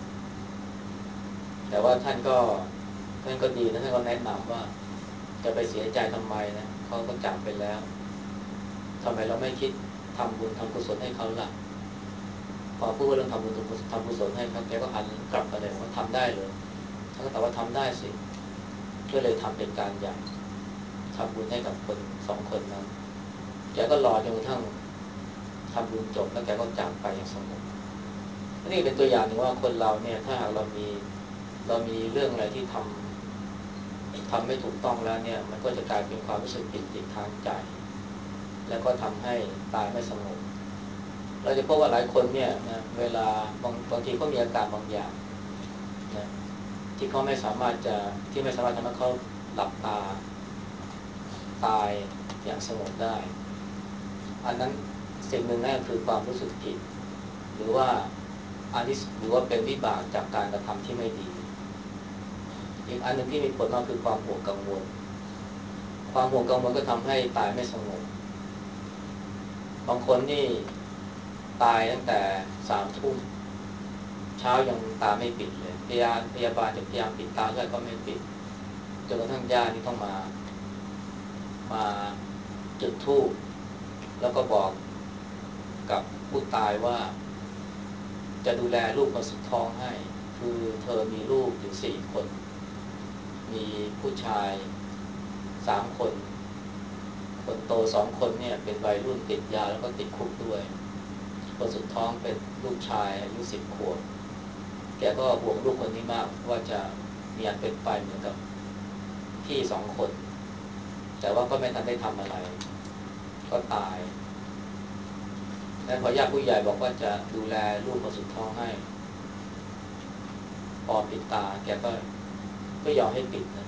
แต่ว่าท่านก็ท่านก็ดีนะท่านก็แนะนำว่าจะไปเสียใจทำไมนะเขาก็จากไปแล้วทำไมเราไม่คิดทำบุญทำกุศลให้เขาล่ะพอพูดว่าเรื่องทำบุญทำกุศลให้เขาแกก็หันกลับมาเลยว่าทำได้เลยท่านก็ตอบว่าทำได้สิก็เลยทำเป็นการใหญ่ทำบุญให้กับคนสองคนนั้นแกก็รอจนกระทั่งทำบุญจบแล้วแกก็จากไปอย่างสงบอันนี้เป็นตัวอย่างหนึ่งว่าคนเราเนี่ยถ้าหากเรามีเรามีเรื่องอะไรที่ทำทำไม่ถูกต้องแล้วเนี่ยมันก็จะกลายเป็นความรู้สึกผิดติดทางใจแล้วก็ทำให้ตายไม่สงบเราจะพบว่าหลายคนเนี่ยนะเวลาบางบางทีก็มีอาการบางอย่างนะที่เขาไม่สามารถจะที่ไม่สามารถทำให้เขาหลับตาตายอย่างสงบได้อันนั้นสิ่งหนึ่งนั่นคือความรู้สึกผิดหรือว่าอันที่หรือว่าเป็นวิบากจากการกระทำที่ไม่ดีอีกอันหนึ่งที่มีผลมากคือความห่วงกังวลความห่วงกังวลก็ทำให้ตายไม่สงบบางคนนี่ตายตั้งแต่สามทุ่มเช้ายังตาไม่ปิดเลยพยาบาลพยาบาลจะพยายามปิดตาเท่าไหร่ก็ไม่ปิดจนกระทั่งญาตินี่ต้องมามาจุดธูปแล้วก็บอกกับผู้ตายว่าจะดูแลลูกคนสุดท้องให้คือเธอมีลูกอยู่สี่คนมีผู้ชายสามคนคนโตสองคนเนี่ยเป็นวัยรุ่นติดยาแล้วก็ติดคุกด้วยคนสุดท้องเป็นลูกชายอายุสิบขวบแกก็ห่วงลูกคนนี้มากว่าจะมีอันเป็นไปเหมือนกับพี่สองคนแต่ว่าก็ไม่ทันได้ทำอะไรก็ตายแล้วพอญาติผู้ใหญ่บอกว่าจะดูแลลูกคนสุดท้องให้พอปิดตาแกก็ก็ยอมให้ปิดนะ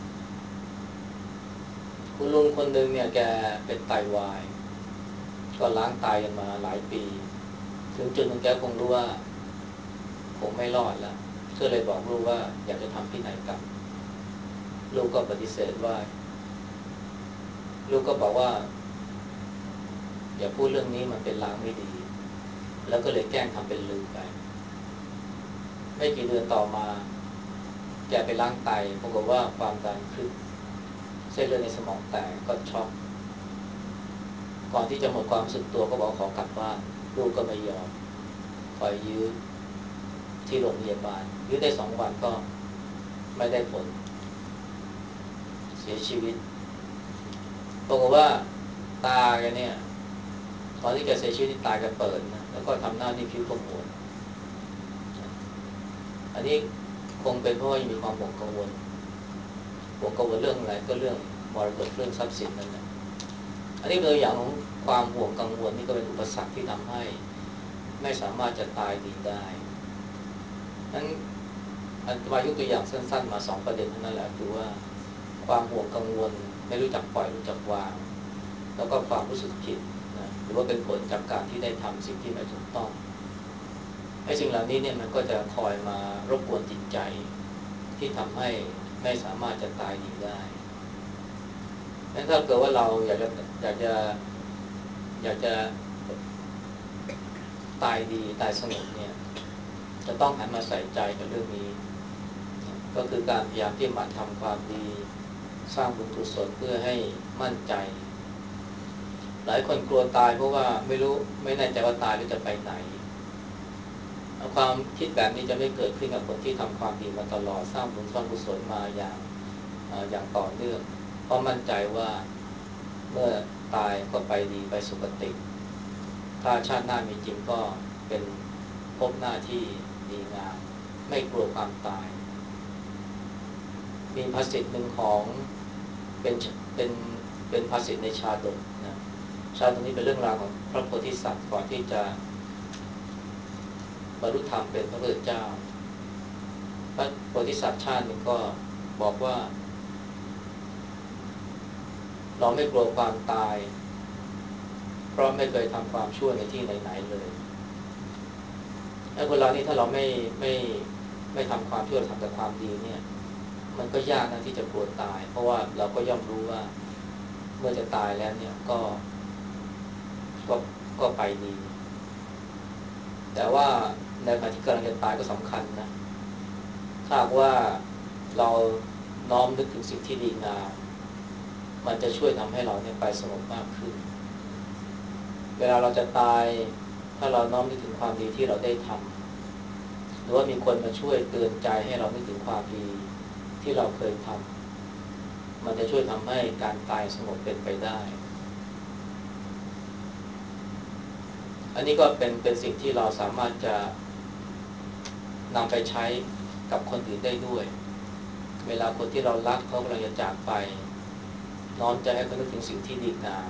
คุณลุงคนหนึ่งเนี่ยแกเป็นไตวายก็ล้างไตกันมาหลายปีถึงจุดหนึ่งแกคงรู้ว่าคงไม่รอดแล้วก็เลยบอกลูกว่าอยากจะทำพินัยกรรมลูกก็ปฏิเสธว่าลูกก็บอกว่าอย่าพูดเรื่องนี้มันเป็นลางไม่ดีแล้วก็เลยแกล้งทำเป็นลืมไปไม่กี่เดือนต่อมาแกไปล้างไตปรากฏว่าความดันขึ้นเส้นเลือดในสมองแตกก็ช็อกก่อนที่จะหมดความรู้สึกตัวก็บอกขอกลับบ้านลูกก็ไม่ยอมคอยยื้อที่โรงพยาบาลยื้อได้สองวันก็ไม่ได้ผลเสียชีวิตปรากฏว่าตาแกเนี่ยตอนที่แกเสียชีวิตตาแกเปิดนะแล้วก็ทำหน้าที่คิ้วขมวดอันนี้คงเป็นเพราะว่ายังมีความห่วงกังวลห่วงกังวลเรื่องอะไรก็เรื่องมรดกเรื่องทรัพย์สินนั่นแหละอันนี้เป็นตัวอย่างของความห่วงกังวลนี่ก็เป็นอุปสรรคที่ทำให้ไม่สามารถจะตายดีได้นั้นอันมายกตัวอย่างสั้นๆมาสองประเด็นเท่านั้นแหละคือว่าความห่วงกังวลไม่รู้จักปล่อยรู้จักวางแล้วก็ความรู้สึกผิดนะหรือว่าเป็นผลจากการที่ได้ทำสิ่งที่ไม่ถูกต้องไอ้สิ่งเหล่านี้เนี่ยมันก็จะคอยมารบกวนจิตใจที่ทำให้ไม่สามารถจะตายดีได้งั้นถ้าเกิดว่าเราอยากจะอยากจะอยากจะตายดีตายสงบเนี่ยจะต้องหันมาใส่ใจกับเรื่องนี้ก็คือการพยายามที่หมั่นทำความดีสร้างบุญกุศลเพื่อให้มั่นใจหลายคนกลัวตายเพราะว่าไม่รู้ไม่แน่ใจว่าตายแล้วจะไปไหนความคิดแบบนี้จะไม่เกิดขึ้นกับคนที่ทำความดีมาตลอดสร้างบุญสร้างกุศลมาอย่างอย่างต่อเนื่องเพราะมั่นใจว่าเมื่อตายก็ไปดีไปสุคติถ้าชาติหน้ามีจริงก็เป็นภพหน้าที่ดีงามไม่กลัวความตายมีภาษิตหนึ่งของเป็นเป็นเป็นภาษิตในชาดกนะชาดกนี้เป็นเรื่องราวของพระโพธิสัตว์ก่อนที่จะบรรลุธรรมเป็นพระพุทธเจ้าพระโพธิสัตว์ชาติหนึ่งก็บอกว่าเราไม่กลัวความตายเพราะไม่เคยทำความชั่วในที่ไหนๆเลยไอ้คนเรานี่ถ้าเราไม่ไม่ไม่ทำความชั่วทำแต่ความดีเนี่ยมันก็ยากนะที่จะกลัวตายเพราะว่าเราก็ย่อมรู้ว่าเมื่อจะตายแล้วเนี่ยก็ก็ก็ไปดีแต่ว่าในขณะที่กำลังจะตายก็สำคัญนะถ้าว่าเราน้อมนึกถึงสิ่งที่ดีงามมันจะช่วยทำให้เราเนี่ยไปสงบมากขึ้นเวลาเราจะตายถ้าเราน้อมนึกถึงความดีที่เราได้ทำหรือว่ามีคนมาช่วยเตือนใจให้เรานึกถึงความดีที่เราเคยทำมันจะช่วยทำให้การตายสงบเป็นไปได้อันนี้ก็เป็นเป็นสิ่งที่เราสามารถจะนำไปใช้กับคนอื่นได้ด้วยเวลาคนที่เรารักเขากำลังจะจากไปน้อมใจให้เขานึกถึงสิ่งที่ดีงาม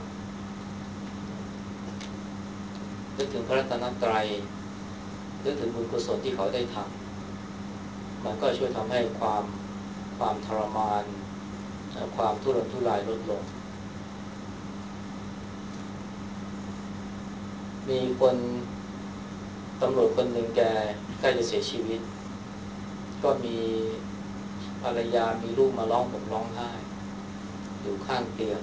นึกถึงพระรัตนตรัยนึกถึงบุญกุศลที่เขาได้ทำมันก็ช่วยทำให้ความความทรมานความทุรนทุรายลดลงมีคนตำรวจคนหนึ่งแกใกล้จะเสียชีวิตก็มีภรรยามีลูกมาร้องห่มร้องไห้อยู่ข้างเตียง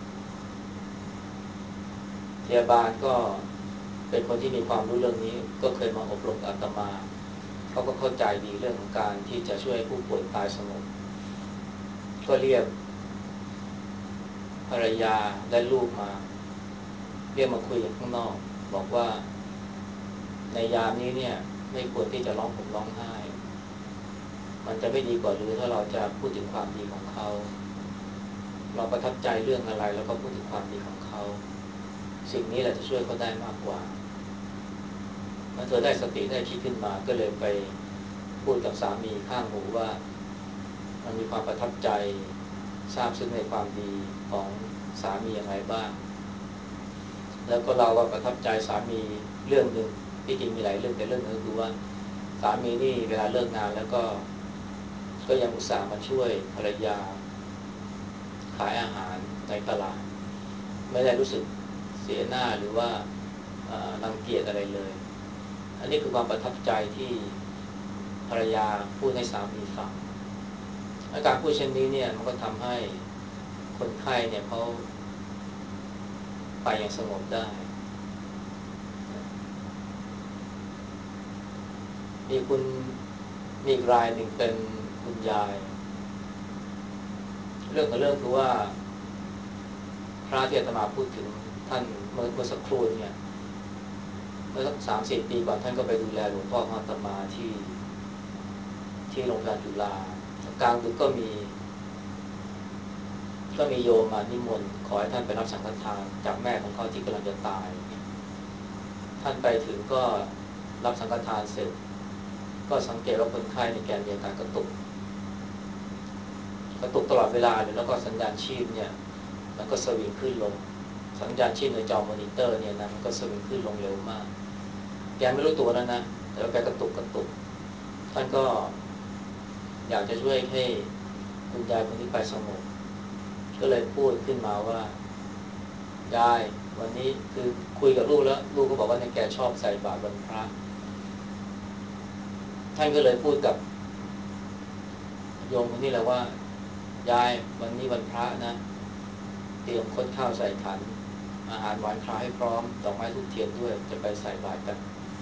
พยาบาลก็เป็นคนที่มีความรู้เรื่องนี้ก็เคยมาอบรมอาตมาเขาก็เข้าใจดีเรื่องของการที่จะช่วยให้ผู้ป่วยตายสงบก็เรียกภรรยาและลูกมาเรียกมาคุยกันข้างนอกบอกว่าในยามนี้เนี่ยไม่ควรที่จะร้องห่มร้องไห้มันจะไม่ดีกว่าหรือถ้าเราจะพูดถึงความดีของเขาเราประทับใจเรื่องอะไรแล้วก็พูดถึงความดีของเขาสิ่งนี้แหละจะช่วยเขาได้มากกว่าเมื่อเธอได้สติได้คิดขึ้นมาก็เลยไปพูดกับสามีข้างหูว่ามันมีความประทับใจทราบซึ้งในความดีของสามีอย่างไรบ้างแล้วก็เราก็ประทับใจสามีเรื่องหนึ่งที่จริงมีหลายเรื่องแต่เรื่องนึงคือว่าสามีนี่เวลาเลิกงานแล้วก็ก็ยังอุตส่าห์มาช่วยภรรยาขายอาหารในตลาดไม่ได้รู้สึกเสียหน้าหรือว่ารังเกียจอะไรเลยอันนี้คือความประทับใจที่ภรรยาพูดให้สามีฟังอาการพูดเช่นนี้เนี่ยมันก็ทำให้คนไข้เนี่ยเขาไปอย่างสงบได้มีคุณมีอีกรายหนึ่งเป็นคุณยายเรื่องของเรื่องคือว่าพระที่อาตมาพูดถึงท่านเมื่อเมื่อสักครู่เนี่ยเมื่อสักสามสี่ปีก่อนท่านก็ไปดูแลหลวงพ่อของอาตมาที่ที่โรงพยาบาลจุฬากลางดึกก็มีก็มีโยมมานิมนต์ขอให้ท่านไปรับสังฆทานจากแม่ของเขาที่กำลังจะตายท่านไปถึงก็รับสังฆทานเสร็จก็สังเกตว่าคนไข้ในแกมีอาการกระตุกกระตุกตลอดเวลาเลยแล้วก็สัญญาณชีพเนี่ยมันก็สวิงขึ้นลงสัญญาณชีพในจอมอนิเตอร์เนี่ยนะมันก็สวิงขึ้นลงเร็วมากแกไม่รู้ตัวแล้วนะแต่ว่าแกกระตุกกระตุกท่านก็อยากจะช่วยให้คุณยายคนนี้ไปสงบก็เลยพูดขึ้นมาว่ายายวันนี้คือคุยกับลูกแล้วลูกก็บอกว่าในแกชอบใส่บาตรวันพระท่านก็เลยพูดกับโยมคนนี้แหละว่ายายวันนี้วันพระนะเตรียมคดข้าวใส่ขันอาหารหวานคาวให้พร้อมดอกไม้ธูปเทียนด้วยจะไปใส่บาตรกัน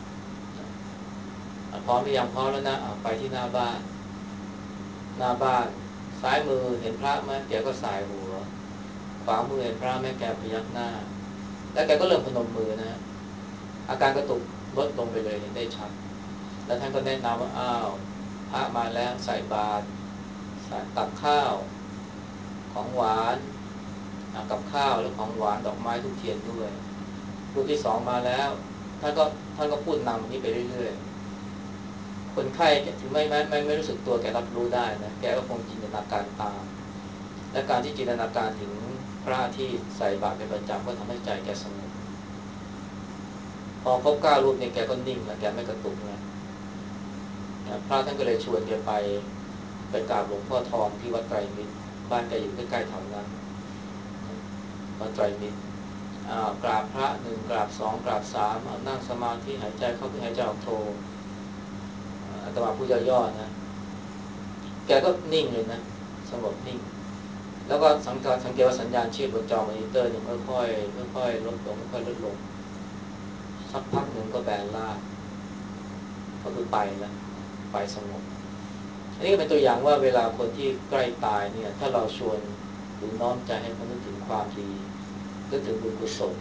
พร้อมหรือยังพร้อมแล้วนะไปที่หน้าบ้านหน้าบ้านซ้ายมือเห็นพระไหมแกก็สายหัวขวามือเห็นพระแม่แกพยักหน้าแล้วแกก็เริ่มพนมมือนะอาการกระตุกลดลงไปเลยเห็นได้ชัดแล้วท่านก็แนะนำว่าอ้าวพระมาแล้วใส่บาตรตักข้าวของหวานกับข้าวแล้วของหวานดอกไม้ธูปเทียนด้วยรูปที่สองมาแล้วท่านก็ท่านก็พูดนำนี้ไปเรื่อยๆคนไข้ถึงไม่ไม่ไม่ไม่รู้สึกตัวแกรับรู้ได้นะแกก็คงจินตนาการตามและการที่จินตนาการถึงพระที่ใส่บาตรเป็นประจำก็ทำให้ใจแกสงบพอครบเก้ารูปเนี่ยแกก็นิ่งแล้วแกไม่กระตุกแล้วพระท่านก็เลยชวนแกไปไปกราบหลวงพ่อทองที่วัดไตรมิตรบ้านแกอยู่ใกล้ๆแถวนั้นวัดไตรมิตรกราบพระหนึ่งกราบสองกราบสามเอานั่งสมาธิหายใจเข้าหายใจออกโทอาตมาพูดย่อๆนะแกก็นิ่งเลยนะสงบนิ่งแล้วก็สังเกตสังเกตว่าสัญญาณชีพบนจอมอนิเตอร์เนี่ยค่อยๆค่อยๆลดลงค่อยๆลดลงสักพักหนึ่งก็แบนราบก็คือไปแล้วไปสงบอันนี้ก็เป็นตัวอย่างว่าเวลาคนที่ใกล้ตายเนี่ยถ้าเราชวนหรือน้อมใจให้เขานึกถึงความดีนึกถึงบุญกุศล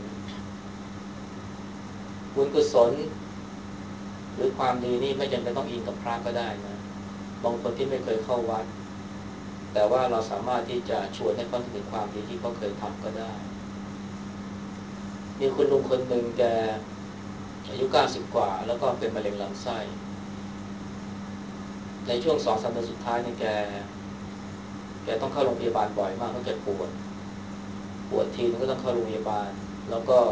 บุญกุศลหรือความดีนี่ไม่จำเป็นต้องอิงกับพระก็ได้นะบางคนที่ไม่เคยเข้าวัดแต่ว่าเราสามารถที่จะชวนให้เขานึกถึงความดีที่เขาเคยทำก็ได้มีคุณลุงคนหนึ่งแกอายุเก้าสิบกว่าแล้วก็เป็นมะเร็งลำไส้ในช่วงสองสามเดือนสุดท้ายเนี่ยแกแกต้องเข้าโรงพยาบาลบ่อยมากเพราะแกปวดปวดทีนึงก็ต้องเข้าโรงพยาบาลแล้วก็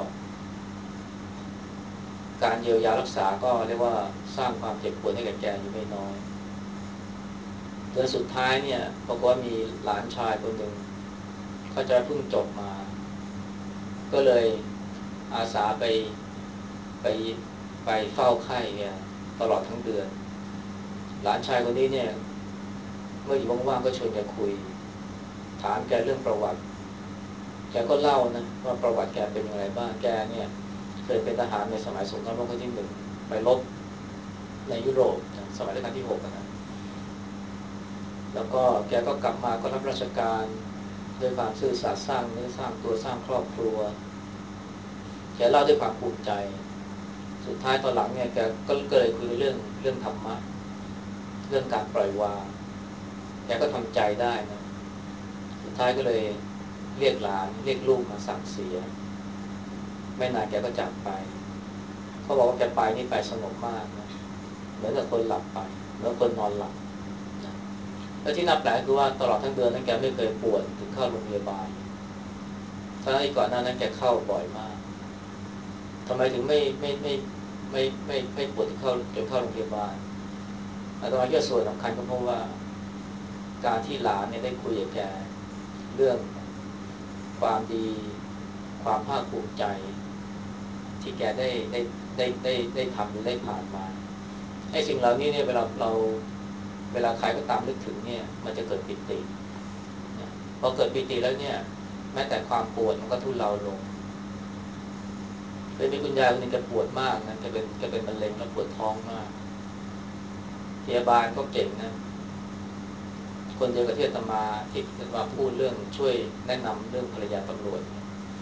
การเยียวยารักษาก็เรียกว่าสร้างความเจ็บปวดให้แกอยู่ไม่น้อยเดือนสุดท้ายเนี่ยปรากฏว่ามีหลานชายคนหนึ่งเขาจะเพิ่งจบมาก็เลยอาสาไปไปไปเฝ้าไข้เนี่ยตลอดทั้งเดือนหลานชายคนนี้เนี่ยเมื่ออยู่ว่างๆก็ชวนแกคุยถามแกเรื่องประวัติแกก็เล่านะว่าประวัติแกเป็นอย่างไรบ้างแกเนี่ยเคยเป็นทหารในสมัยสงครามโลกครั้งที่หนึ่งไปรบในยุโรปนะสมัยรัชกาลที่หกนะแล้วก็แกก็กลับมาก็รับราชการด้วยความซื่อสัตย์สร้างเนื้อสร้างตัวสร้างครอบครัวแกเล่าด้วยความภูมิใจสุดท้ายตอนหลังเนี่ยแกก็เลยคุยเรื่องเรื่องธรรมะเรื่องการปล่อยวางแกก็ทำใจได้นะสุดท้ายก็เลยเรียกหลานเรียกลูกมาสั่งเสียไม่นานแกก็จากไปเขาบอกว่าแกไปนี่ไปสงบมากนะเหมือนกับคนหลับไปเหมือนคนนอนหลับนะแล้วที่น่าแปลกคือว่าตลอดทั้งเดือนนั้นแกไม่เคยปวดถึงเข้าโรงพยาบาลทั้งที่ก่อนหน้านั้นแกเข้าบ่อยมากทำไมถึงไม่ไม่ไม่ไม่ไม่ไม่ปวดถึงเข้าจนเข้าโรงพยาบาลอาตมาคิดว่าส่วนสำคัญก็เพราะว่าการที่หลานเนี่ยได้คุยกับแกเรื่องความดีความภาคภูมิใจที่แกได้ได้ได้ได้ได้ทำหรือได้ผ่านมาไอ้สิ่งเหล่านี้เนี่ยเวลาเราเวลาใครก็ตามนึกถึงเนี่ยมันจะเกิดปิติพอเกิดปิติแล้วเนี่ยแม้แต่ความปวดมันก็ทุเลาลงเคยมีคุณยายคนนึงแกปวดมากนะแกเป็นแกเป็นมะเร็งแล้วปวดท้องมากพยาบาลก็เก่งนะคนเดียวกับที่อาตมาที่มาพูดเรื่องช่วยแนะนำเรื่องภรรยาตำรวจ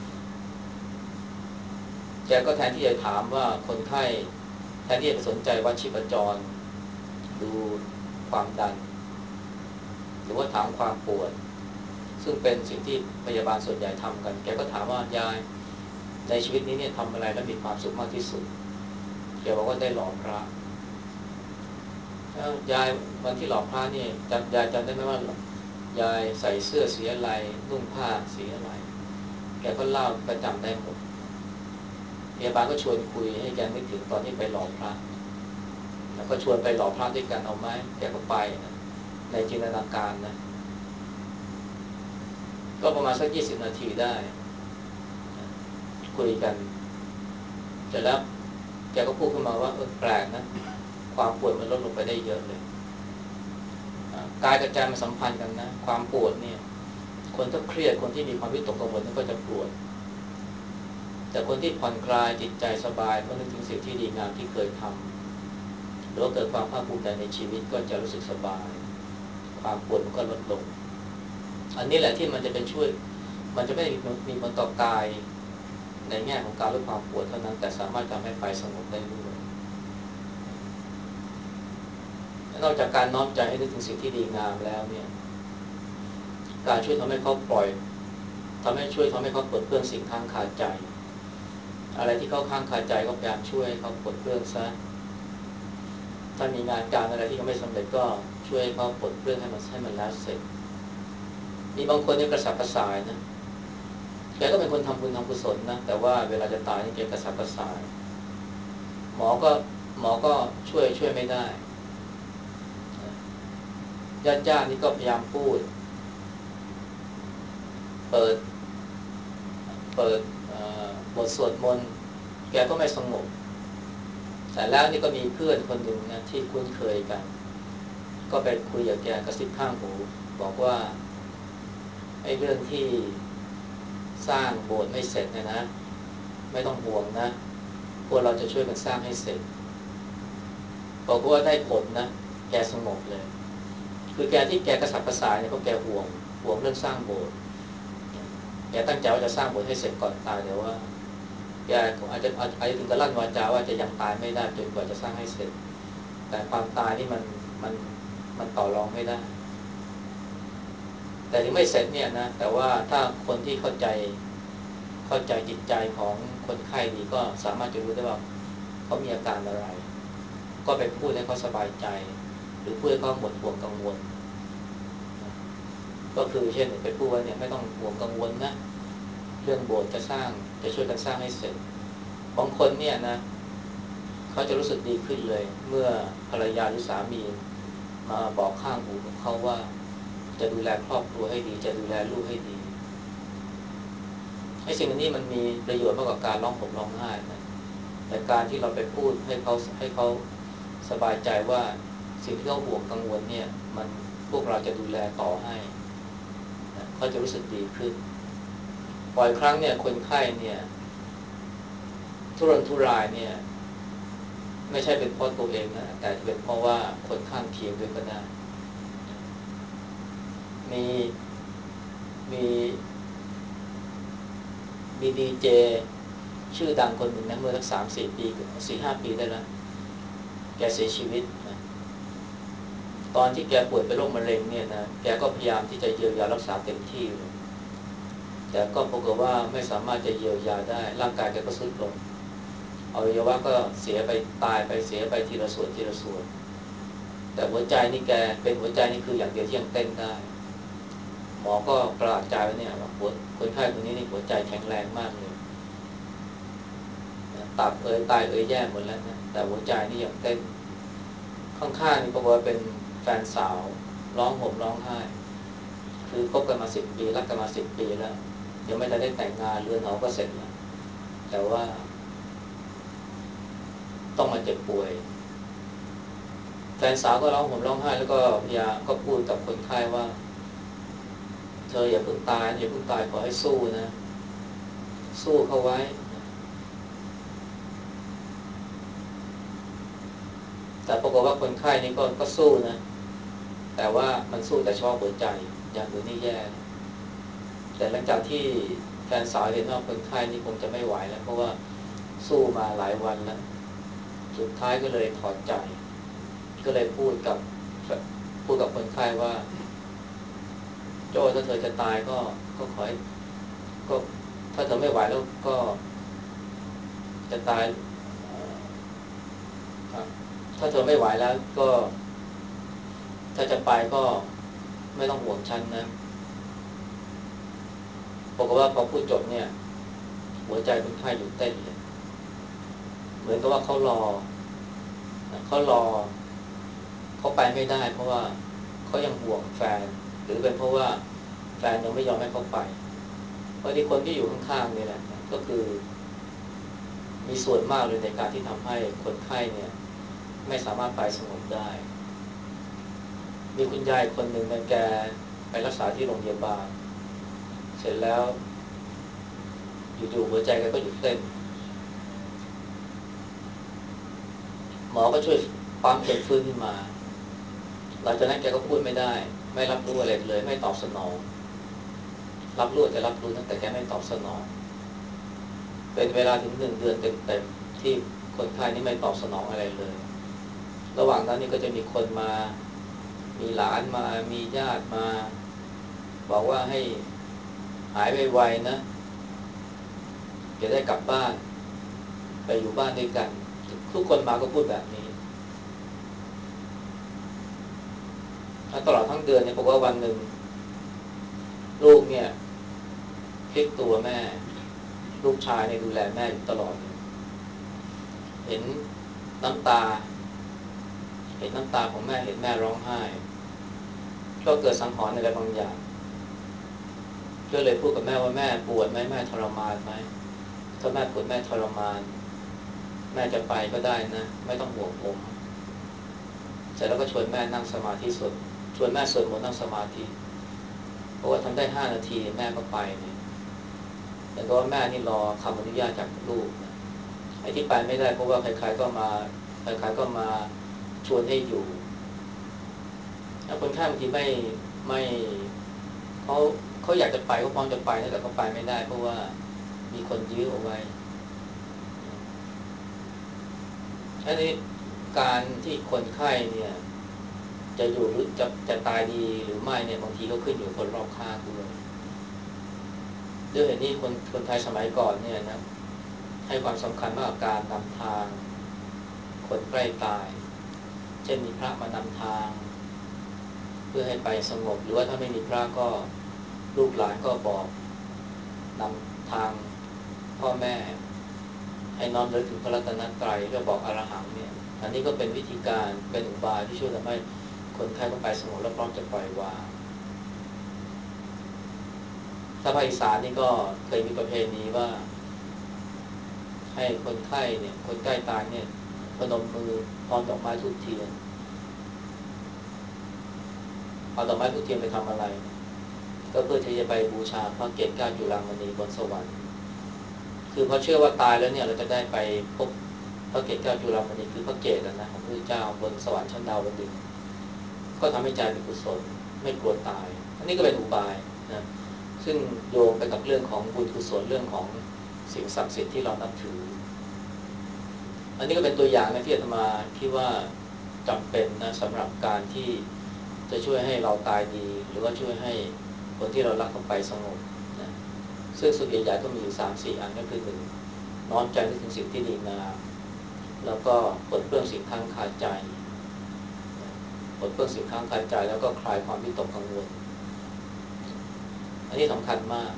แกก็แทนที่จะถามว่าคนไข้แทนที่จะไปสนใจวัดชีพจรดูความดันหรือว่าถามความปวดซึ่งเป็นสิ่งที่พยาบาลส่วนใหญ่ทำกันแกก็ถามว่ายายในชีวิตนี้เนี่ยทำอะไรแล้วมีความสุขมากที่สุดแกบอกว่าได้หล่อพระยายวันที่หล่อพระนี่จำยายจำได้ไหมว่ายายใส่เสื้อสีอะไรนุ่งผ้าสีอะไรแกก็เล่าประจำได้หมดพยาบาลก็ชวนคุยให้แกนึกถึงตอนที่ไปหล่อพระแล้วก็ชวนไปหล่อพระด้วยกันเอาไหมแกก็ไปนะในจินตนาการนะก็ประมาณสักยี่สิบนาทีได้คุยกันเสร็จแล้วแกก็พูดขึ้นมาว่าเออแปลกนะความปวดมันลดลงไปได้เยอะเลยกายกับใจมันสัมพันธ์กันนะความปวดเนี่ยคนที่เครียดคนที่มีความวิตกกังวลนั่นก็จะปวดแต่คนที่ผ่อนคลายจิตใจสบายเมื่อนึกถึงสิ่งที่ดีงามที่เคยทำหรือว่าเกิดความภาคภูมิใจในชีวิตก็จะรู้สึกสบายความปวดมันก็ลดลงอันนี้แหละที่มันจะเป็นช่วยมันจะไม่มีผลต่อกายในแง่ของการลดความปวดเท่านั้นแต่สามารถทำให้ไปสงบได้ด้วยนอกจากการน้อมใจให้นึกถึงสิ่งที่ดีงามแล้วเนี่ยการช่วยทำให้เขาปล่อยทำให้ช่วยทำให้เขาปลดเปลื้องสิ่งค้างคาใจอะไรที่เขาค้างคาใจก็พยายามช่วยเขาปลดเปลื้องซะถ้ามีงานการอะไรที่ยังไม่สำเร็จก็ช่วยเขาปลดเปลื้องให้มันให้มันแล้วเสร็จมีบางคนเนี่ยกระสับกระส่ายนะแกก็เป็นคนทำบุญทำกุศลนะแต่ว่าเวลาจะตายนี่แกกระสับกระส่ายหมอก็หมอก็ช่วยช่วยไม่ได้ญาติญาตินี่ก็พยายามพูดเปิดเปิดบทสวดมนต์แกก็ไม่สงบแต่แล้วนี่ก็มีเพื่อนคนหนึ่งนะที่คุ้นเคยกันก็ไปคุยกับแกกระซิบข้างหูบอกว่าไอ้เรื่องที่สร้างโบสถ์ไม่เสร็จเนี่ยนะไม่ต้องห่วงนะพวกเราจะช่วยกันสร้างให้เสร็จบอกว่าได้ผลนะแกสงบเลยคือแกที่แกกระสับกระส่ายเนี่ยเพราะแกห่วงห่วงเรื่องสร้างโบสถ์แกตั้งใจว่าจะสร้างโบสถ์ให้เสร็จก่อนตายแต่ว่าแกอาจจะอาจจะถึงกับลั่นวาจาว่าจะยังตายไม่ได้จนกว่าจะสร้างให้เสร็จแต่ความตายนี่มันมันมันต่อรองไม่ได้แต่ถึงไม่เสร็จเนี่ยนะแต่ว่าถ้าคนที่เข้าใจเข้าใจจิตใจของคนไข้ดีก็สามารถจะรู้ได้ว่าเขามีอาการอะไรก็ไปพูดให้เขาสบายใจหรือพูดให้เขาหมดห่วงกังวลก็คือเช่นไปพูดว่าเนี่ยไม่ต้องห่วงกังวลนะเรื่องโบสถ์จะสร้างจะช่วยกันสร้างให้เสร็จบางคนเนี่ยนะเขาจะรู้สึกดีขึ้นเลยเมื่อภรรยาหรือสามีมาบอกข้างหูกับเขาว่าจะดูแลครอบครัวให้ดีจะดูแลลูกให้ดีไอ้สิ่งนี้มันมีประโยชน์มากกว่าการร้องห่มร้องไห้นะแต่การที่เราไปพูดให้เขาให้เขาสบายใจว่าสิ่งที่เขาห่วงกังวลเนี่ยมันพวกเราจะดูแลต่อให้นะเขาจะรู้สึกดีขึ้นบ่อยครั้งเนี่ยคนไข้เนี่ยทุรนทุรายเนี่ยไม่ใช่เป็นเพราะตัวเองนะแต่เป็นเพราะว่าคนข้างเคียงด้วยก็ได้มีมีมีดีเจชื่อดังคนหนึ่งนะเมื่อสักสามสี่ปีสี่ห้าปีได้แล้วแกเสียชีวิตนะตอนที่แกป่วยเป็นโรคมะเร็งเนี่ยนะแกก็พยายามที่จะเยียวยารักษาเต็มที่เลยแต่ก็ปรากฏว่าไม่สามารถจะเยียวยาได้ร่างกายแกก็ทรุดลงอวัยวะก็เสียไปตายไปเสียไปทีละส่วนทีละส่วนแต่หัวใจนี่แกเป็นหัวใจนี่คืออย่างเดียวที่ยังเต้นได้หมอก็ประหลาดใจว่าเนี่ยหัวคนไข้คนนี้นี่หัวใจแข็งแรงมากเลยตับเอยไตเอยแย่หมดแล้วนะแต่หัวใจนี่ยังเต้นข้างๆนี่ปรากฏว่าเป็นแฟนสาวร้องห่มร้องไห้คือคบกันมาสิบปีรักกันมาสิบปีแล้วยังไม่ได้แต่งงานเรือนหอก็เสร็จแล้วแต่ว่าต้องมาเจ็บป่วยแฟนสาวก็ร้องห่มร้องไห้แล้วก็พยายามก็พูดกับคนไข้ว่าเธออย่าเพิ่งตายอย่าเพิ่งตายขอให้สู้นะสู้เข้าไว้แต่ปรากฏว่าคนไข้นี่ก็ก็สู้นะแต่ว่ามันสู้แต่เฉพาะหัวใจอย่างอื่นนี่แย่แต่หลังจากที่แฟนสาวเห็นว่าคนไข้นี่คงจะไม่ไหวแล้วเพราะว่าสู้มาหลายวันแล้วสุดท้ายก็เลยถอดใจก็เลยพูดกับพูดกับคนไข้ว่าโจ้ถ้าเธอจะตายก็ก็ขอให้ก็ถ้าเธอไม่ไหวแล้วก็จะตายถ้าเธอไม่ไหวแล้วก็ถ้าจะไปก็ไม่ต้องห่วงฉันนะบอกว่าพอพูดจบเนี่ยหัวใจคนไข้หยุดเต้นเลยเหมือนกับว่าเขารอเขารอเขาไปไม่ได้เพราะว่าเขายังห่วงแฟนหรือเป็นเพราะว่าแฟนยังไม่ยอมให้เขาไปเพราะที่คนที่อยู่ข้างๆนี่แหละก็คือมีส่วนมากเลยในการที่ทำให้คนไข้เนี่ยไม่สามารถไปสงบได้มีคุณยายคนหนึ่งเนี่ยแกไปรักษาที่โรงพยาบาลเสร็จแล้วอยู่ๆหัวใจแกก็หยุดเต้นหมอก็ช่วยปั๊มจนฟื้นขึ้นมาหลังจากนั้นแกก็พูดไม่ได้ไม่รับรู้อะไรเลยไม่ตอบสนองรับรู้จะรับรู้นะแต่แกไม่ตอบสนองเป็นเวลาถึงหนึ่งเดือนเต็มๆที่คนไข้นี่ไม่ตอบสนองอะไรเลยระหว่างนั้นนี่ก็จะมีคนมามีหลานมามีญาติมาบอกว่าให้หายไวๆนะจะได้กลับบ้านไปอยู่บ้านด้วยกันทุกคนมาก็พูดแบบนี้ตลอดทั้งเดือนเนี่ยบอกว่าวันหนึ่งลูกเนี่ยพลิกตัวแม่ลูกชายเนี่ยดูแลแม่อยู่ตลอดเลยเห็นน้ำตาเห็นน้ำตาของแม่เห็นแม่ร้องไห้ก็เกิดสังหรณ์อะไรบางอย่างก็เลยพูดกับแม่ว่าแม่ปวดไหมแม่ทรมานไหมถ้าแม่ปวดแม่ทรมานแม่จะไปก็ได้นะไม่ต้องห่วงผมเสร็จแล้วก็ชวนแม่นั่งสมาธิสวดชวนแม่สวดมนต์นั่งสมาธิเพราะว่าทำได้ห้านาทีแม่ก็ไปเนี่ยแต่ก็ว่าแม่นี่รอคำอนุญาตจากลูกนะไอ้ที่ไปไม่ได้เพราะว่าใครๆก็มาใครๆก็มาชวนให้อยู่แล้วคนไข้บางทีไม่ไม่เขาเขาอยากจะไปเขาพร้อมจะไปนะแต่เขาไปไม่ได้เพราะว่ามีคนยื้อเอาไว้อันนี้การที่คนไข้เนี่ยจะอยู่หรือจะจะตายดีหรือไม่เนี่ยบางทีก็ขึ้นอยู่คนรอบข้างด้วยด้วยเหตุนี้คนคนไทยสมัยก่อนเนี่ยนะให้ความสำคัญมากกับการนำทางคนใกล้ตายเช่นมีพระมานำทางเพื่อให้ไปสงบหรือว่าถ้าไม่มีพระก็ลูกหลานก็บอกนำทางพ่อแม่ให้น้อมระลึกถึงพระรัตนตรัยแล้วบอกอรหังเนี่ยอันนี้ก็เป็นวิธีการเป็นอุบายที่ช่วยทำให้คนไข้ก็ไปสงบและพร้อมจะปล่อยวางถ้าภาคอีสานนี่ก็เคยมีประเพณีว่าให้คนไข้เนี่ยคนใกล้ตายเนี่ยพนมมือพร้อมดอกไม้ธูปเทียนเอาดอกไม้ธูปเทียนไปทำอะไรก็เพื่อที่จะไปบูชาพระเกศเก้าจุฬามณีบนสวรรค์คือเพราะเชื่อว่าตายแล้วเนี่ยเราจะได้ไปพบพระเกศเก้าจุฬามณีคือพระเกศนะของพระพุทธเจ้าบนสวรรค์ชั้นดาวดึงส์ก็ทำให้ใจเป็นกุศลไม่กลัวตายอันนี้ก็เป็นอุบายนะซึ่งโยงไปกับเรื่องของบุญกุศลเรื่องของสิ่งศักดิ์สิทธิ์ที่เรานับถืออันนี้ก็เป็นตัวอย่างนะที่อาตมาคิดว่าจำเป็นนะสำหรับการที่จะช่วยให้เราตายดีหรือว่าช่วยให้คนที่เรารักเข้าไปสงบนะซึ่งสุดใหญ่ๆก็มีอยู่สามสี่อันก็คือหนึ่งน้อมใจนึกถึงสิ่งที่ดีงามแล้วก็ปลดเปลื้องสิ่งค้างคาใจปลดเปลื้องสิ่งค้างคาใจแล้วก็คลายความวิตกกังวลอันนี้สำคัญมาก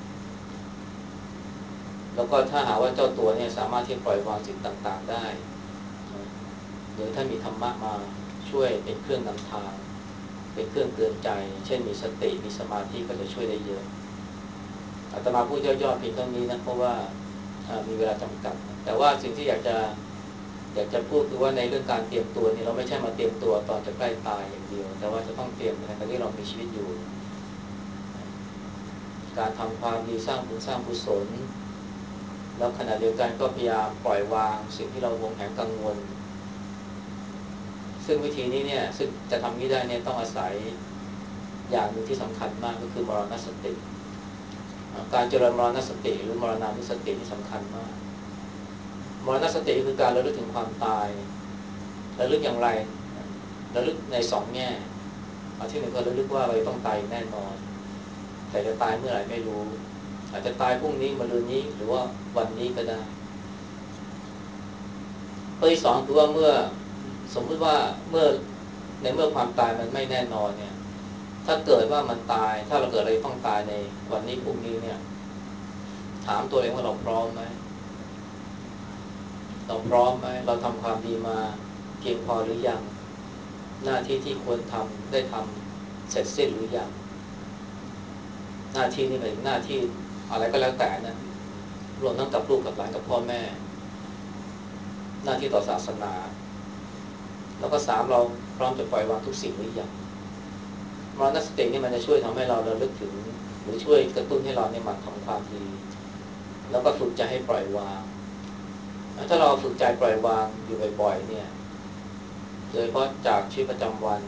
แล้วก็ถ้าหาว่าเจ้าตัวเนี่ยสามารถที่ปล่อยวางสิ่งต่างๆได้หรือถ้ามีธรรมะมาช่วยเป็นเครื่องนำทางเป็นเครื่องเตือนใจเช่นมีสติมีสมาธิก็จะช่วยได้เยอะอาตมาพูดย่อๆเพียงเท่านี้นะเพราะว่ามีเวลาจำกัดแต่ว่าสิ่งที่อยากจะอยากจะพูดคือว่าในเรื่องการเตรียมตัวนี่เราไม่ใช่มาเตรียมตัวตอนจะใกล้ตายอย่างเดียวแต่ว่าจะต้องเตรียมในขณะที่เรามีชีวิตอยู่การทำความดีสร้างบุญสร้างกุศลแล้วขณะเดียวกันก็พยายามปล่อยวางสิ่งที่เราหวงแหนกังวลซึ่งวิธีนี้เนี่ยซึ่งจะทำนี้ได้เนี่ยต้องอาศัยอย่างหนึ่งที่สำคัญมากก็คือมรณสติการเจริญมรณสติหรือมรณานุสติที่สำคัญมากมรณสติคือการระลึกถึงความตายระลึกอย่างไรระลึกในสองแง่อันที่หนึ่งก็ระลึกว่าเราต้องตายแน่นอนแต่จะตายเมื่อไหร่ไม่รู้อาจจะตายพรุ่งนี้มะรืนนี้หรือว่าวันนี้ก็ได้ข้อที่สองคือว่าเมื่อสมมติว่าเมื่อในเมื่อความตายมันไม่แน่นอนเนี่ยถ้าเกิดว่ามันตายถ้าเราเกิดอะไรต้องตายในวันนี้พรุ่งนี้เนี่ยถามตัวเองว่าเราพร้อมไหมเราพร้อมไหมเราทำความดีมาเพียงพอหรือยังหน้าที่ที่ควรทำได้ทำเสร็จสิ้นหรือยังหน้าที่นี่หมายถึงหน้าที่อะไรก็แล้วแต่นะรวมทั้งกับลูกกับหลานกับพ่อแม่หน้าที่ต่อศาสนาแล้วก็สามเราพร้อมจะปล่อยวางทุกสิ่งหรือยังมรณสตินี่มันจะช่วยทำให้เราระลึกถึงหรือช่วยกระตุ้นให้เราเนี่ยหมั่นทำความดีแล้วก็ฝึกใจให้ปล่อยวางถ้าเราฝึกใจปล่อยวางอยู่บ่อยๆเนี่ยโดยเฉพาะจากชีวิตประจำวัน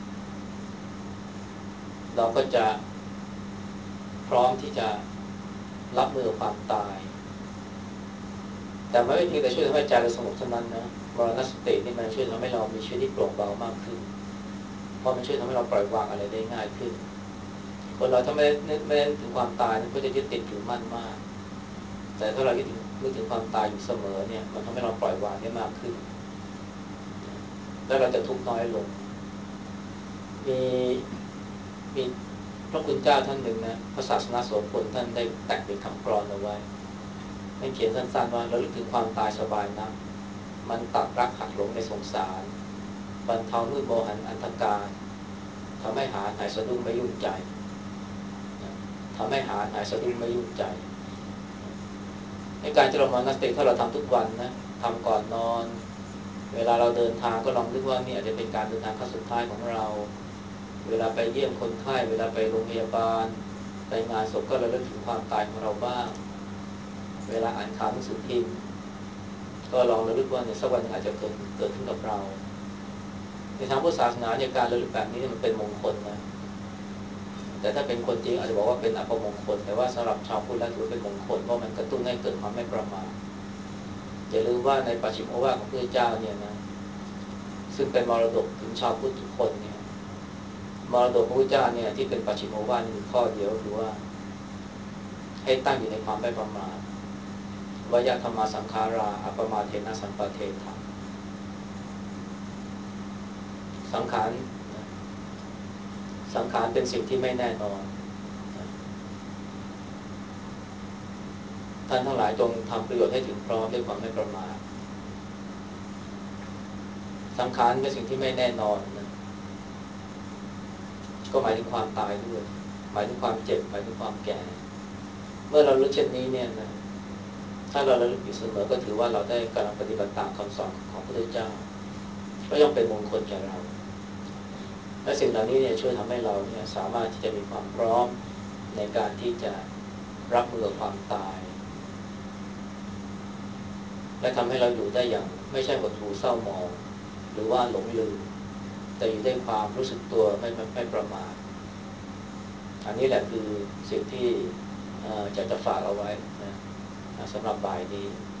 เราก็จะพร้อมที่จะรับมือกับความตายแต่ไม่เพียงแต่ช่วยทำให้ใจเราสงบเท่านั้นนะมรณสตินี่มันช่วยทำให้เรามีชีวิตที่โปร่งเบามากขึ้นเพราะมันช่วยทำให้เราปล่อยวางอะไรได้ง่ายขึ้นคนเราถ้าไม่ได้ไม่ได้ถึงความตายก็จะยึดติดถือมั่นมากแต่ถ้าเรายึดถึงนึกถึงความตายอยู่เสมอเนี่ยมันทำให้เราปล่อยวางได้มากขึ้นแล้วเราจะทุกข์น้อยลงมีมีพระคุณเจ้าท่านหนึ่งนะพระศาสนาโสพลท่านได้แต่งเป็นคำกลอนเอาไว้ท่านเขียนสั้นๆว่าระลึกถึงความตายสบายนะมันตัดรักหักหลงในสงสารบรรเทามืดโมหันอันธการทำให้หาหายสะดุ้งไม่ยุ่งใจทำให้หาหายสะดุ้งไม่ยุ่งใจในการเจริญมรณสติถ้าเราทำทุกวันนะทำก่อนนอนเวลาเราเดินทางก็ลองนึกว่านี่อาจจะเป็นการเดินทางครั้งสุดท้ายของเราเวลาไปเยี่ยมคนไข้เวลาไปโรงพยาบาลไปงานศพก็ระลึกถึงความตายของเราบ้างเวลาอ่านข่าวหนังสือพิมพ์ก็ลองระลึกว่าเนี่ยสักวันนึงอาจจะเกิดเกิดขึ้นกับเราในทางพุทธศาสนาเนี่ยการระลึกแบบนี้มันเป็นมงคลนะแต่ถ้าเป็นคนจริงอาจจะบอกว่าเป็นอัปมงคลแต่ว่าสำหรับชาวพุทธแล้วถือเป็นมงคลเพราะมันกระตุ้นให้เกิดความไม่ประมาทอย่าลืมว่าในปัจฉิมโอวาทของพระเจ้าเนี่ยนะซึ่งเป็นมรดกถึงชาวพุทธทุกคนเนี่ยมรดกพระพุทธเจ้าเนี่ยที่เป็นปัจฉิมโอวาทมีข้อเดียวคือว่าให้ตั้งอยู่ในความไม่ประมาทวยธรรมสังขาราอัปมาเทนะสัมปเทถะสังขารสังขารเป็นสิ่งที่ไม่แน่นอนท่านทั้งหลายจงทำประโยชน์ให้ถึงพร้อมด้วยความไม่ประมาทสังขารเป็นสิ่งที่ไม่แน่นอนนะก็หมายถึงความตายด้วยหมายถึงความเจ็บหมายถึงความแก่เมื่อเรารู้เช่นนี้เนี่ยนะถ้าเราระลึกอยู่เสมอก็ถือว่าเราได้กำลังปฏิบัติตามคำสอนของพระพุทธเจ้าก็ย่อมเป็นมงคลแก่เราและสิ่งเหล่านี้เนี่ยช่วยทำให้เราเนี่ยสามารถที่จะมีความพร้อมในการที่จะรับมือกับความตายและทำให้เราอยู่ได้อย่างไม่ใช่หดหู่เศร้าหมองหรือว่าหลงลืมแต่อยู่ด้วยความรู้สึกตัวไม่ไม่ไม่ประมาทอันนี้แหละคือสิ่งที่จะจะฝากเอาไว้นะสำหรับบ่ายนี้